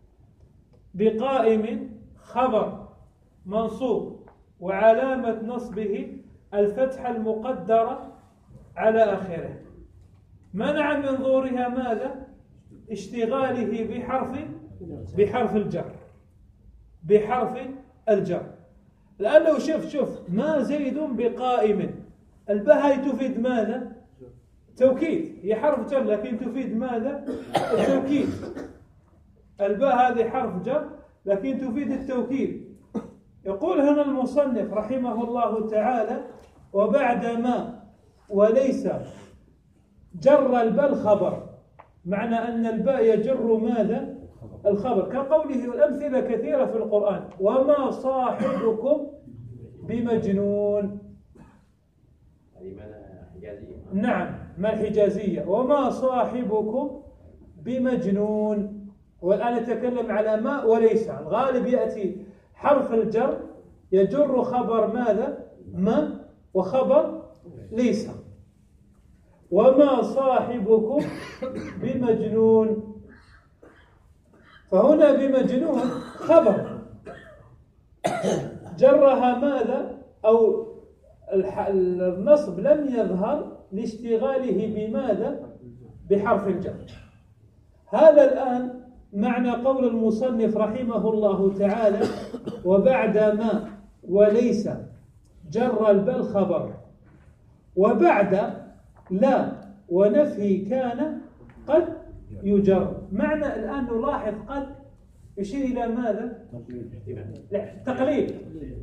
Speaker 2: بقائم خبر منصوب وعلامة نصبه الفتحة المقدرة على آخره، منع من ظهورها ماذا؟ اشتغاله بحرف بحرف الجر، بحرف الجر. الآن لو شوف شوف ما زيد بقائم، الباء تفيد ماذا؟ توكيد، هي حرف جر لكن تفيد ماذا؟ التوكيد. الباء هذه حرف جر لكن تفيد التوكيد. يقول هنا المصنف رحمه الله تعالى: وبعد ما وليس جر الباء الخبر، معنى أن الباء يجر ماذا؟ الخبر، كقوله، والأمثلة كثيرة في القرآن: وما صاحبكم بمجنون. نعم، ما الحجازية، وما صاحبكم بمجنون. والآن نتكلم على ما وليس. الغالب يأتي حرف الجر يجر خبر ماذا؟ ما وخبر ليس. وما صاحبكم بمجنون، فهنا بمجنون خبر جرها ماذا؟ أو النصب لم يظهر لاشتغاله بماذا؟ بحرف الجر. هذا الآن معنى قول المصنف رحمه الله تعالى: وبعد ما وليس جر البل خبر، وبعد لا ونفي كان قد يجر. معنى الآن نلاحظ قد يشير إلى ماذا؟ تقليل،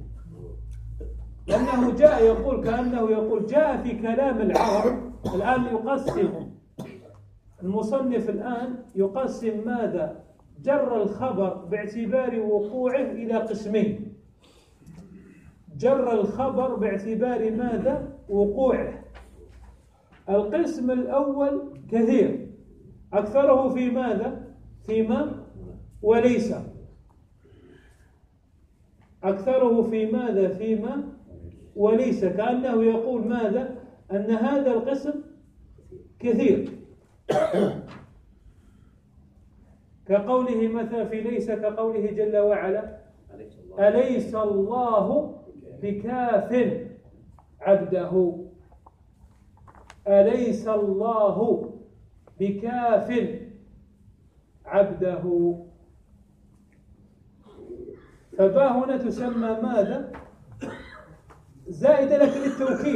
Speaker 2: لأنه جاء يقول كأنه يقول جاء في كلام العرب. الآن يقسم المصنف الآن يقسم ماذا؟ جر الخبر باعتبار وقوعه إلى قسمين. جر الخبر باعتبار ماذا؟ وقوعه. القسم الأول كثير، أكثره في ماذا؟ فيما وليس. أكثره في ماذا؟ فيما وليس. كأنه يقول ماذا؟ أن هذا القسم كثير، كقوله مثلا في ليس، كقوله جل وعلا: أليس الله بكاف عبده. أليس الله بكاف عبده. فبا هنا تسمى ماذا؟ زائدة لكن للتوكيد،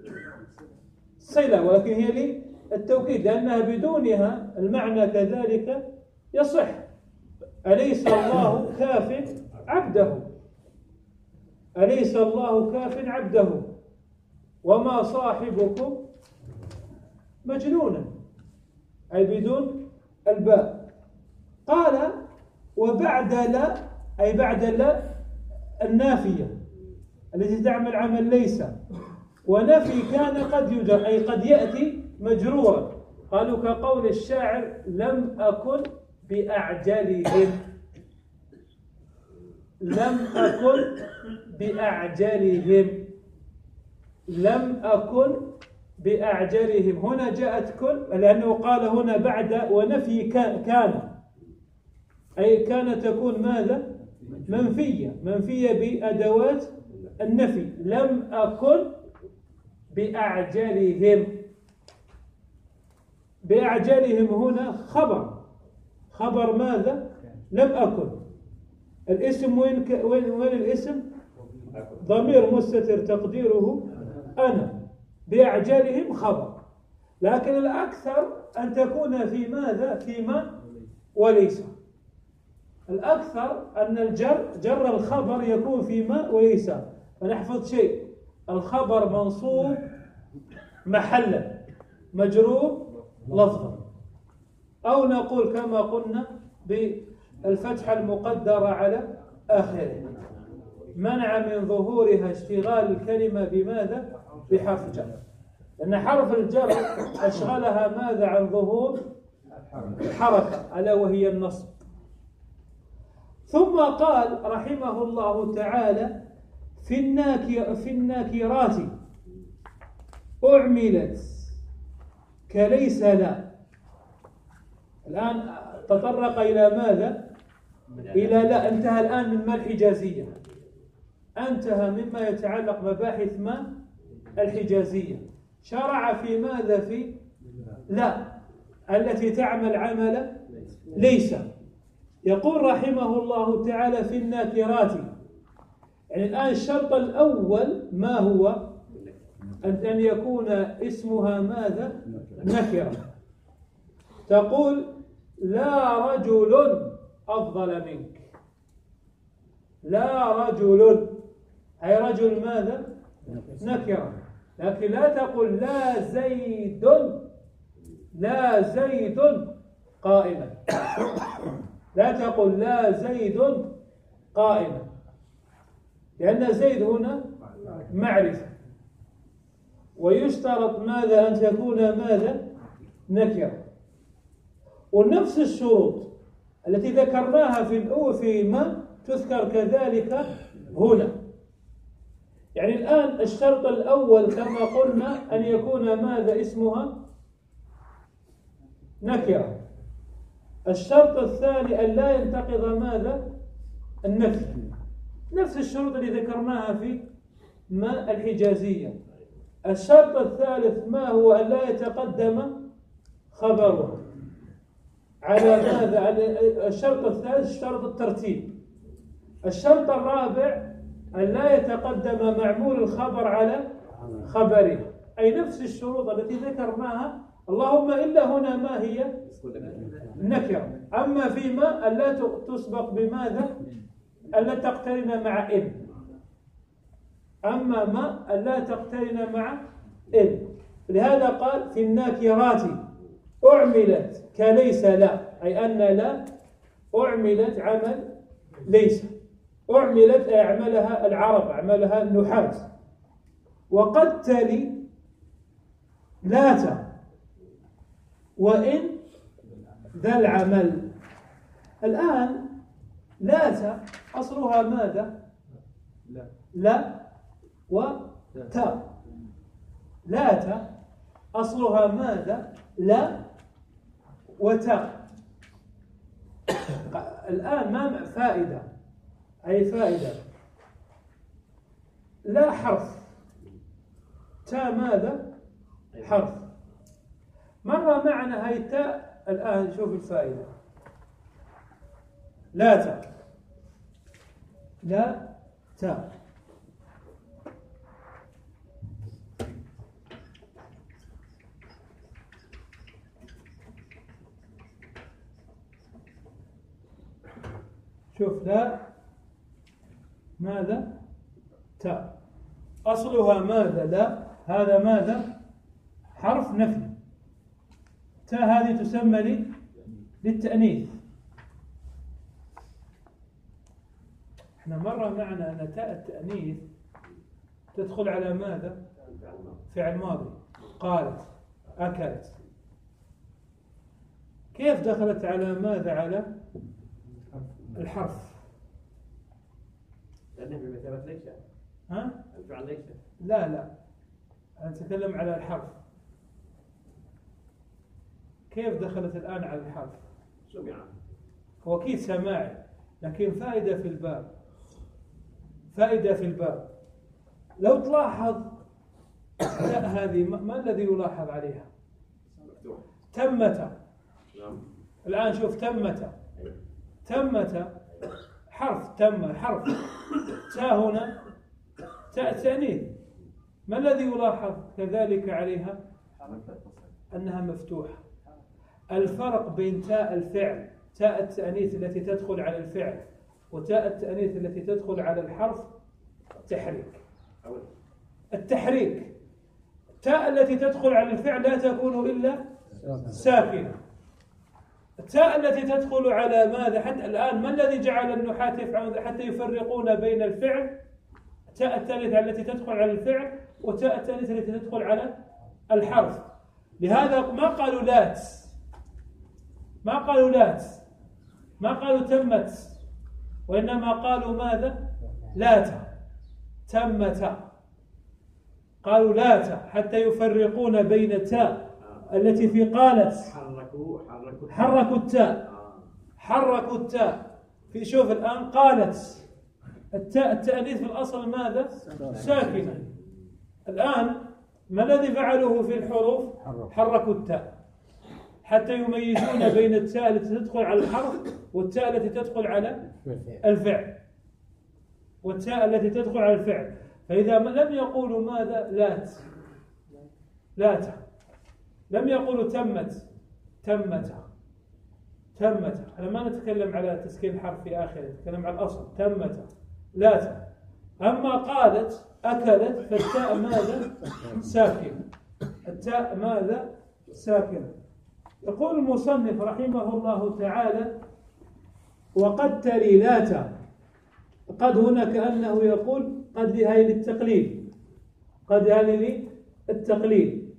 Speaker 2: صلة، ولكن هي للتوكيد، لأنها بدونها المعنى كذلك يصح. أليس الله كاف عبده. أليس الله كاف عبده وما صاحبكم مجنونا، أي بدون الباء. قال: وبعد لا، أي بعد لا النافية التي تعمل عمل ليس، ونفي كان قد يجر، أي قد يأتي مجرورا. قالوا كقول الشاعر: لم أكن بأعجلهم. لم أكن بأعجلهم. لم أكن بأعجلهم. هنا جاءت كن لأنه قال هنا بعد ونفي كان، أي كان تكون ماذا؟ منفية، منفية بأدوات النفي. لم أكن بأعجلهم. بأعجلهم هنا خبر، خبر ماذا؟ لم أكن. الاسم وين ك... وين وين الاسم؟ ضمير مستتر تقديره أنا. بأعجلهم خبر، لكن الأكثر أن تكون في ماذا؟ فيما وليس. الأكثر أن الجر جر الخبر يكون فيما وليس. فنحفظ شيء: الخبر منصوب محلا، مجرور لفظا، أو نقول كما قلنا بالفتحة المقدرة على آخره، منع من ظهورها اشتغال الكلمة بماذا؟ بحرف جر، لأن حرف الجر أشغلها ماذا عن ظهور الحركة، ألا وهي النصب. ثم قال رحمه الله تعالى: في الناكر في الناكرات أعملت كليس لا. الآن تطرق إلى ماذا؟ إلى لا. انتهى الآن من ما الحجازية، انتهى مما يتعلق مباحث ما الحجازية، شرع في ماذا؟ في لا التي تعمل عمل ليس. يقول رحمه الله تعالى: في الناكرات، يعني الآن الشرط الأول ما هو؟ أن يكون اسمها ماذا؟ نكرة. تقول: لا رجل أفضل منك. لا رجل، أي رجل ماذا؟ نكرة. لكن لا تقول لا زيد، لا زيد قائما. لا تقل لا زيد قائما، لأن زيد هنا معرفة، ويشترط ماذا؟ أن تكون ماذا؟ نكرة. ونفس الشروط التي ذكرناها في الأول فيما تذكر كذلك هنا. يعني الآن الشرط الأول كما قلنا أن يكون ماذا اسمها نكرة. الشرط الثاني أن لا ينتقض ماذا النفي، نفس الشروط اللي ذكرناها في ما الحجازية. الشرط الثالث ما هو؟ أن لا يتقدم خبره على ماذا؟ على الشرط الثالث شرط الترتيب. الشرط الرابع أن لا يتقدم معمول الخبر على خبره، أي نفس الشروط التي ذكرناها، اللهم إلا هنا ما هي النكرة. أما فيما أن لا تسبق بماذا؟ أن لا تقترن مع إن. أما ما أن لا تقترن مع إن. لهذا قال في الناكرات أعملت كليس لا، أي أن لا أعملت عمل ليس، أعملت أي أعملها العرب، أعملها النحاة. وقد تلي لات وإن ذا العمل. الآن لات أصلها ماذا؟ لا, لا وتا. لات أصلها ماذا؟ لا وتا. الآن ما فائدة، أي فائدة. لا حرف، تا ماذا؟ حرف. مر معنا هاي تاء. الآن شوف الفائدة. لا تا، لا تا. شوف لا ماذا؟ تاء. أصلها ماذا؟ لا. هذا ماذا؟ حرف نفي. تاء هذه تسمى لي للتأنيث. احنا مرة معنا أن تاء التأنيث تدخل على ماذا؟ فعل ماضي. قالت، أكلت. كيف دخلت على ماذا؟ على الحرف.
Speaker 3: لأنه بمثابة ليس.
Speaker 2: ها؟
Speaker 3: الفعل ليس.
Speaker 2: لا لا، أنا أتكلم على الحرف. كيف دخلت الآن على الحرف؟
Speaker 3: سمع. هو
Speaker 2: أكيد سماعي، لكن فائدة في الباب، فائدة في الباب. لو تلاحظ لا هذه ما, ما الذي يلاحظ عليها؟
Speaker 3: مفتوح.
Speaker 2: تمت.
Speaker 3: نعم.
Speaker 2: الآن شوف تمت. تمت حرف، تم حرف. تا هنا تاء تأنيث. ما الذي يلاحظ كذلك عليها؟ أنها مفتوحة. الفرق بين تاء الفعل، تاء التأنيث التي تدخل على الفعل، وتاء التأنيث التي تدخل على الحرف التحريك. التحريك. التاء التي تدخل على الفعل لا تكون إلا ساكنة. التاء التي تدخل على ماذا؟ حتى الآن ما الذي جعل النحاة يفعلون حتى يفرقون بين الفعل؟ تاء التأنيث التي تدخل على الفعل وتاء التأنيث التي تدخل على الحرف. لهذا ما قالوا لات، ما قالوا لات، ما قالوا تمت، وإنما قالوا ماذا؟ لات، تمت. قالوا لات حتى يفرقون بين التاء التي في قالت.
Speaker 3: حركوا حركوا
Speaker 2: حركوا التاء، حركوا التاء في. شوف الآن قالت التاء التأنيث في الأصل ماذا؟ ساكنة. الآن ما الذي فعلوه في الحروف؟ حركوا التاء حتى يميزون بين التاء التي تدخل على الحرف والتاء التي تدخل على الفعل، والتاء التي تدخل على الفعل. فإذا لم يقولوا ماذا؟ لات، لات. لم يقولوا تمت، تمت، تمت. أنا ما نتكلم على تسكين الحرف في آخره، نتكلم على الأصل. تمت، لات. أما قالت أكلت فالتاء ماذا؟ ساكنة. التاء ماذا؟ ساكنة. يقول المصنف رحمه الله تعالى: وقد تلي لات. قد هنا كأنه يقول قد هاي للتقليل، قد هاي للتقليل.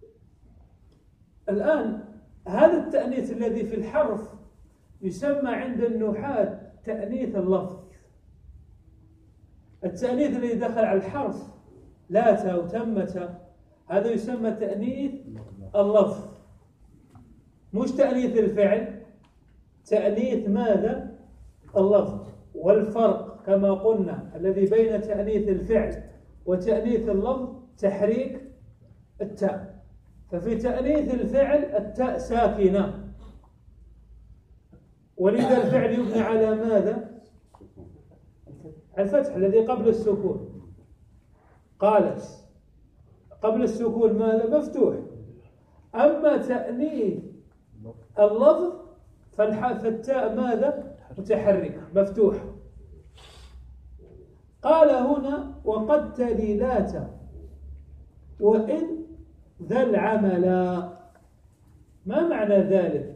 Speaker 2: الآن هذا التأنيث الذي في الحرف يسمى عند النحاة تأنيث اللفظ. التأنيث الذي دخل على الحرف لات أو تمت هذا يسمى تأنيث اللفظ، مش تأنيث الفعل، تأنيث ماذا؟ اللفظ. والفرق كما قلنا الذي بين تأنيث الفعل وتأنيث اللفظ تحريك التاء، ففي تأنيث الفعل التاء ساكنة، ولذا الفعل يبنى على ماذا؟ الفتح الذي قبل السكون. قالت قبل السكون ماذا؟ مفتوح. أما تأنيث اللفظ فالتاء ماذا؟ متحركة مفتوحة. قال هنا وقد تلي لات وإن ذا العملا. ما معنى ذلك؟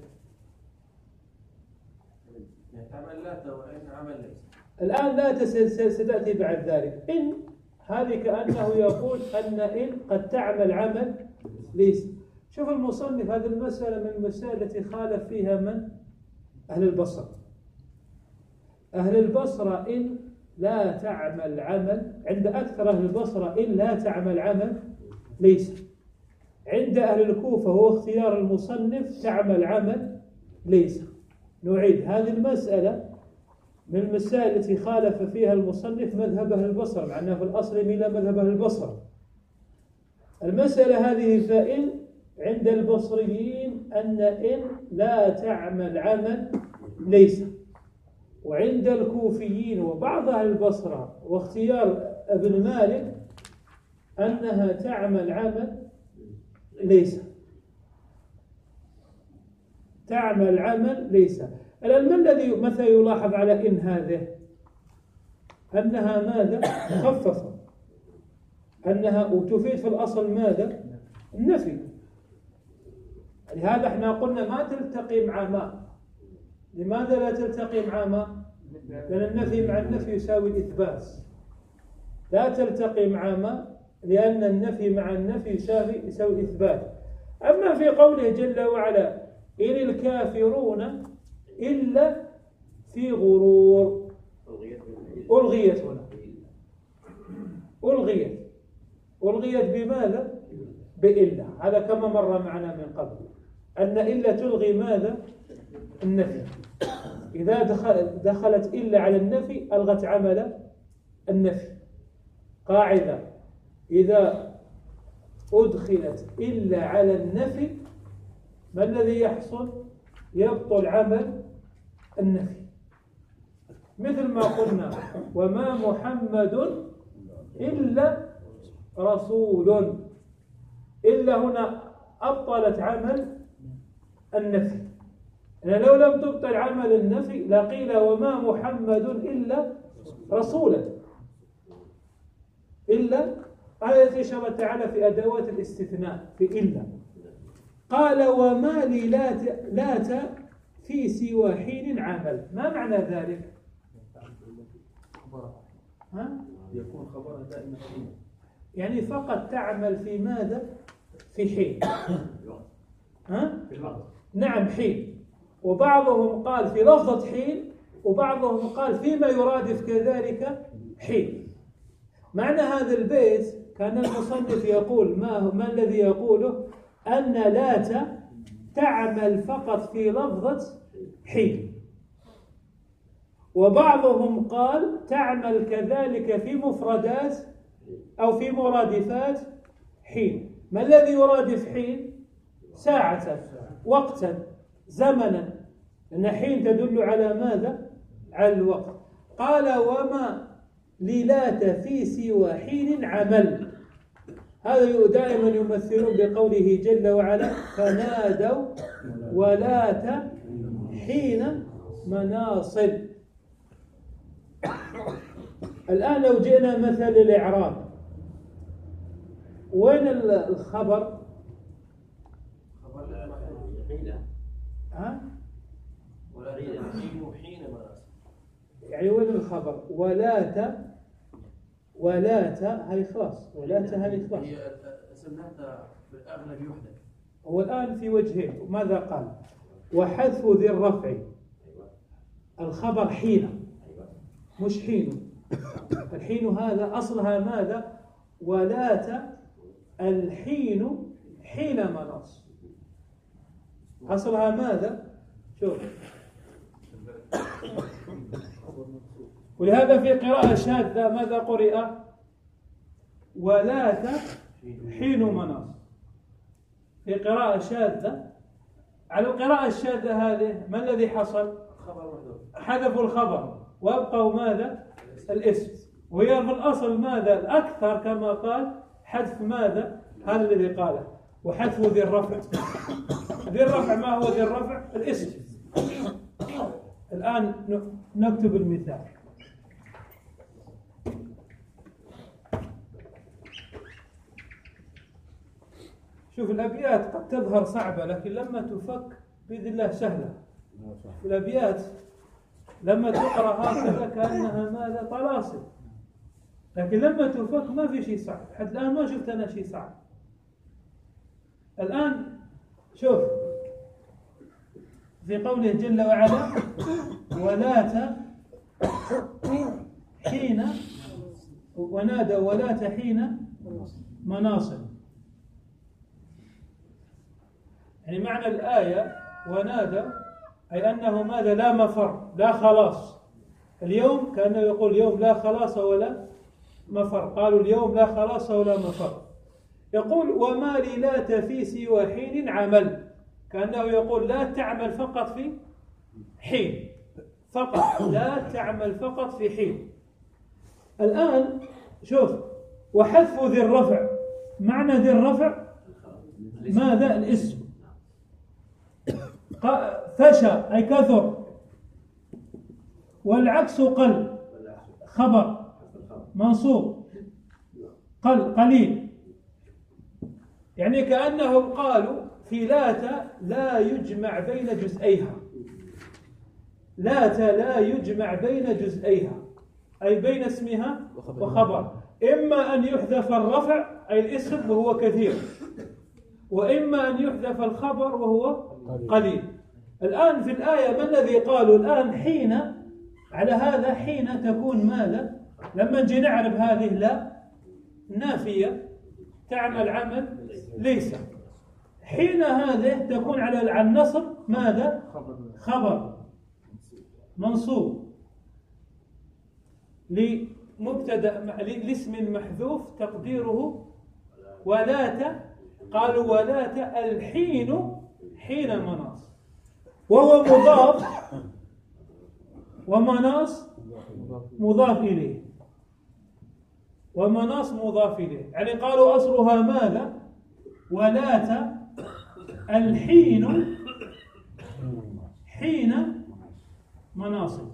Speaker 1: عمل لات وإن عمل ليس.
Speaker 2: الآن لات ستأتي بعد ذلك. إن هذه كأنه يقول أن إن قد تعمل عمل ليس. شوف المصنف هذه المسألة من المسائل التي خالف فيها من؟ أهل البصرة. أهل البصرة إن لا تعمل عمل، عند أكثر أهل البصرة إن لا تعمل عمل ليس. عند أهل الكوفة هو اختيار المصنف تعمل عمل ليس. نعيد هذه المسألة من المسائل التي خالف فيها المصنف مذهب أهل البصرة، مع أنها في الأصل إلى مذهب أهل البصرة. المسألة هذه فإن عند البصريين أن إن لا تعمل عمل ليس، وعند الكوفيين وبعض أهل البصرة واختيار ابن مالك أنها تعمل عمل ليس، تعمل عمل ليس. الآن ما الذي متى يلاحظ على إن هذه؟ أنها ماذا؟ مخففة، أنها وتفيد في الأصل ماذا؟ النفي. لهذا احنا قلنا ما تلتقي مع ما. لماذا لا تلتقي مع ما؟ لأن النفي مع النفي يساوي الإثبات. لا تلتقي مع ما لأن النفي مع النفي يساوي يساوي الإثبات. أما في قوله جل وعلا إن الكافرون إلا في غرور، ألغيت هنا، ألغيت ألغيت بماذا؟ بإلا. هذا كما مر معنا من قبل أن إلا تلغي ماذا؟ النفي. إذا دخل دخلت إلا على النفي ألغت عمل النفي. قاعدة إذا أدخلت إلا على النفي ما الذي يحصل؟ يبطل عمل النفي. مثل ما قلنا وما محمد إلا رسول، إلا هنا أبطلت عمل النفي. يعني لو لم تبطل عمل النفي لقيل وما محمد إلا رسولا، إلا هذا إشارة تعالى في أدوات الاستثناء في إلا. قال وما لي لات في سوى حين عمل. ما معنى ذلك؟ ها؟
Speaker 1: يكون خبرها دائما حين،
Speaker 2: يعني فقط تعمل في ماذا؟ في حين. ها؟ نعم حين. وبعضهم قال في لفظة حين، وبعضهم قال فيما يرادف كذلك حين. معنى هذا البيت كان المصنف يقول ما ما الذي يقوله؟ أن لات تعمل فقط في لفظة حين، وبعضهم قال تعمل كذلك في مفردات أو في مرادفات حين. ما الذي يرادف حين؟ ساعة، وقتا، زمنا، لأن حين تدل على ماذا؟ على الوقت. قال وما للات في سوى حين عمل. هذا دائما يمثلون بقوله جل وعلا فنادوا ولات حين مناصب. الآن لو جئنا مثل الإعراب، وين الخبر؟ ها؟ يعني وين الخبر؟ ولات ولات هذه خلاص، ولات هذه خلاص.
Speaker 1: هي سميتها في الأغلب يحدث.
Speaker 2: هو الآن في وجهين. ماذا قال؟ وحذف ذي الرفع الخبر حين، مش حين. الحين هذا أصلها ماذا؟ ولات الحين حين مناص. أصلها ماذا؟ شوف، ولهذا في قراءة شاذة ماذا قرئ؟ ولات حين مناص. في قراءة شاذة، على القراءة الشاذة هذه ما الذي حصل؟ حذفوا الخبر وابقوا ماذا؟ الاسم. وهي في الأصل ماذا؟ الأكثر كما قال حذف ماذا؟ هذا الذي قاله، وحذف ذي الرفع. ذي الرفع ما هو ذي الرفع؟ الاسم. الآن نكتب المثال. شوف الأبيات قد تظهر صعبة، لكن لما تفك بإذن الله سهلة. الأبيات لما تقرأ هكذا كأنها ماذا؟ طلاسم، لكن لما تفك ما في شيء صعب. حتى الآن ما شفت أنا شيء صعب. الآن شوف في قوله جل وعلا ولات حين، ونادى ولات حين مناصب. يعني معنى الآية ونادى أي أنه ماذا؟ لا مفر، لا خلاص. اليوم كأنه يقول اليوم لا خلاص ولا مفر. قالوا اليوم لا خلاص ولا مفر. يقول وما للات في سوى حين عمل، كأنه يقول لا تعمل فقط في حين، فقط لا تعمل فقط في حين. الآن شوف، وحذف ذي الرفع، معنى ذي الرفع ماذا؟ الاسم. فشى أي كثر، والعكس قل، خبر منصوب، قل قليل. يعني كأنهم قالوا في لات لا يجمع بين جزئيها. لات لا يجمع بين جزئيها أي بين اسمها وخبر. إما أن يحذف الرفع أي الاسم وهو كثير، وإما أن يحذف الخبر وهو قليل. الآن في الآية ما الذي قالوا الآن؟ حين. على هذا حين تكون ماذا؟ لما نجي نعرف هذه لا نافية تعمل عمل ليس. حين هذه تكون على النصب ماذا؟ خبر منصوب لمبتدأ لاسم محذوف تقديره ولات. قالوا ولات الحين حين مناص، وهو مضاف ومناص مضاف إليه، ومناص مضاف إليه. يعني قالوا أصلها ماذا؟ ولات الحين حين مناصب.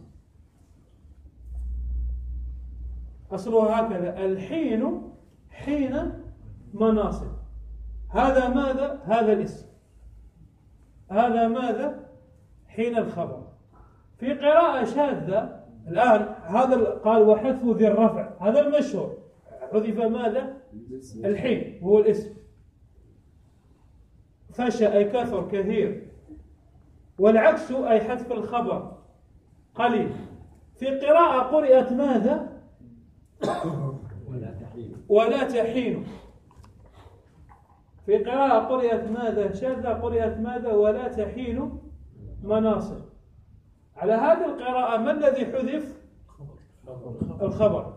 Speaker 2: أصلها هكذا، الحين حين مناصب. هذا ماذا؟ هذا الاسم. هذا ماذا؟ حين الخبر. في قراءة شاذة الآن هذا قال وحذف ذي الرفع، هذا المشهور، حذف ماذا؟ الحين هو الاسم. فشى أي كثر كثير، والعكس أي حذف الخبر قليل. في قراءة قرئت ماذا؟ ولا تحين. في قراءة قرئت ماذا؟ شاذة قرئت ماذا؟ ولا تحين مناصب. على هذه القراءة ما الذي حذف؟ الخبر.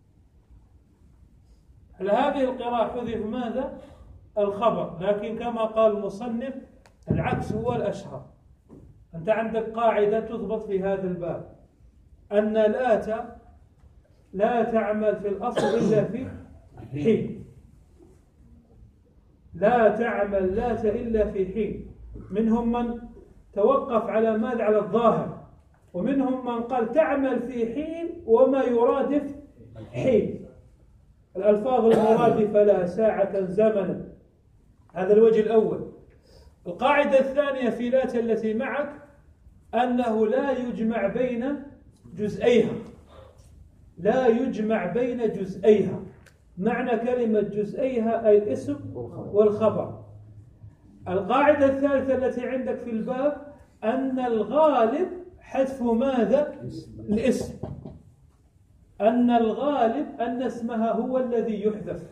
Speaker 2: على هذه القراءة حذف ماذا؟ الخبر. لكن كما قال المصنف العكس هو الأشهر. أنت عندك قاعدة تضبط في هذا الباب، أن لات لا تعمل في الأصل إلا في حين. لا تعمل لات إلا في حين. منهم من توقف على ماذا؟ على الظاهر، ومنهم من قال تعمل في حين وما يرادف حين، الألفاظ المرادفة لها ساعة زمنا. هذا الوجه الأول. القاعدة الثانية في لات التي معك أنه لا يجمع بين جزئيها. لا يجمع بين جزئيها. معنى كلمة جزئيها أي الاسم والخبر. القاعدة الثالثة التي عندك في الباب أن الغالب حذف ماذا؟ الاسم. أن الغالب أن اسمها هو الذي يحذف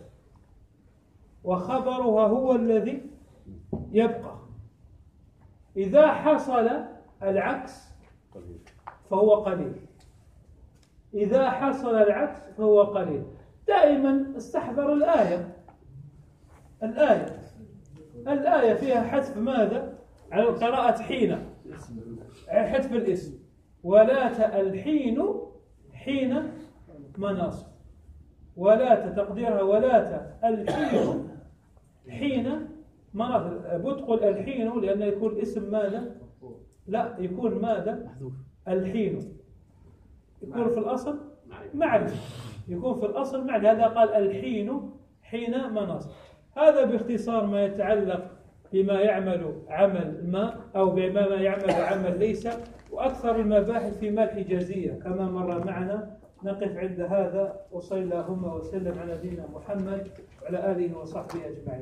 Speaker 2: وخبرها هو الذي يبقى. إذا حصل العكس فهو قليل، إذا حصل العكس فهو قليل. دائما استحضر الآية، الآية الآية فيها حذف ماذا؟ على القراءة حين، حذف الاسم. ولا الحين حين مناصب، ولا تقديرها ولا الحين حين مناصب. بتقول الحين لأنه يكون اسم ماذا؟ لا، يكون ماذا؟ الحين يكون في الأصل معرفة، يكون في الأصل معرفة. هذا قال الحين حين مناصب. هذا باختصار ما يتعلق بما يعمل عمل ما أو بما يعمل عمل ليس. وأكثر المباحث في ما الحجازية كما مر معنا. نقف عند هذا، وصلى اللهم وسلم على نبينا محمد وعلى آله وصحبه أجمعين.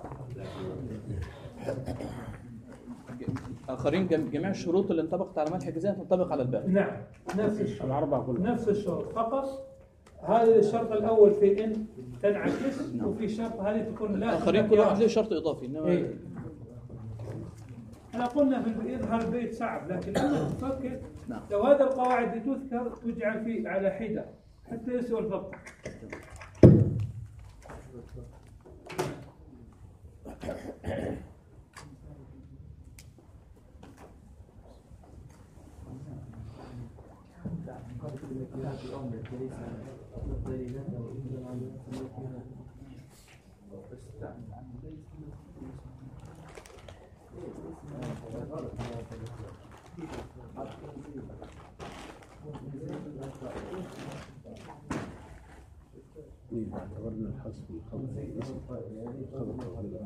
Speaker 4: آخرين جميع الشروط اللي انطبقت على ما الحجازية تنطبق على الباقي.
Speaker 2: نعم، نفس الشروط،
Speaker 5: الأربعة كلها
Speaker 2: نفس الشروط فقط. هذا الشرط الأول في إن تنعكس، وفي شرط هذه تكون لا.
Speaker 4: آخرين كل واحد له شرط إضافي. إنما
Speaker 2: إيه؟ احنا قلنا في يظهر البيت صعب، لكن لما تفكر
Speaker 4: نعم.
Speaker 2: لو هذا القواعد اللي تذكر تجعل فيه على حدة حتى يسوى الضبط.
Speaker 5: اعتبرنا الحذف الخبر الاسم خبر تغيير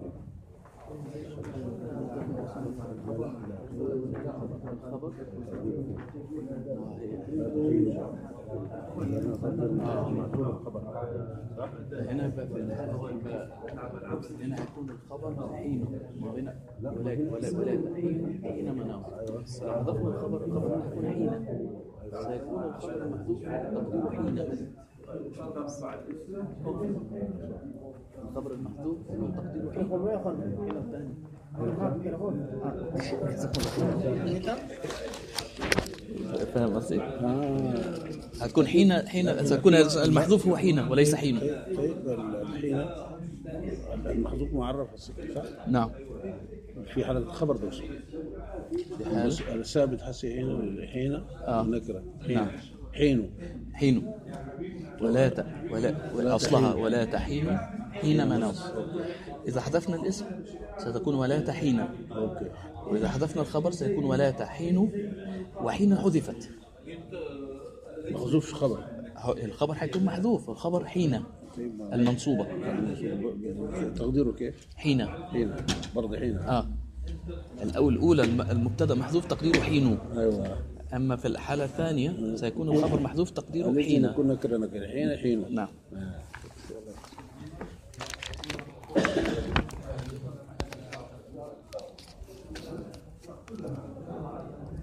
Speaker 4: هنا في الحالة هنا هيكون الخبر حين وهنا ولا ولا ولا حين حين مناص. لو أضفنا الخبر الخبر هيكون حين، سيكون الخبر محذوف تقديره حين. الخبر المحذوف تقديره حين. فاهم قصدي؟ هتكون حين حين سيكون المحذوف هو حين وليس حين.
Speaker 5: طيب الحين المحذوف معرف صح؟
Speaker 4: نعم.
Speaker 5: في حالة الخبر دوس
Speaker 4: في حال
Speaker 5: الثابت حسي حين حين
Speaker 4: آه.
Speaker 5: نكرة حين
Speaker 4: نعم.
Speaker 5: حين
Speaker 4: حين ولا ت... ولا أصلها ولا تحين حين مناص. إذا حذفنا الاسم ستكون ولا تحين.
Speaker 5: أوكي.
Speaker 4: وإذا حذفنا الخبر سيكون ولا تحين وحين حذفت.
Speaker 5: محذوف خبر.
Speaker 4: الخبر حيكون محذوف، الخبر حين المنصوبة.
Speaker 5: تقديره كيف؟
Speaker 4: حين
Speaker 5: حين برضه حين.
Speaker 4: آه. الأول الأولى المبتدأ محذوف تقديره حين.
Speaker 5: أيوة.
Speaker 4: أما في الحالة الثانية سيكون الخبر محذوف تقديره حين.
Speaker 5: كنا كرنا كده حين حين.
Speaker 4: نعم.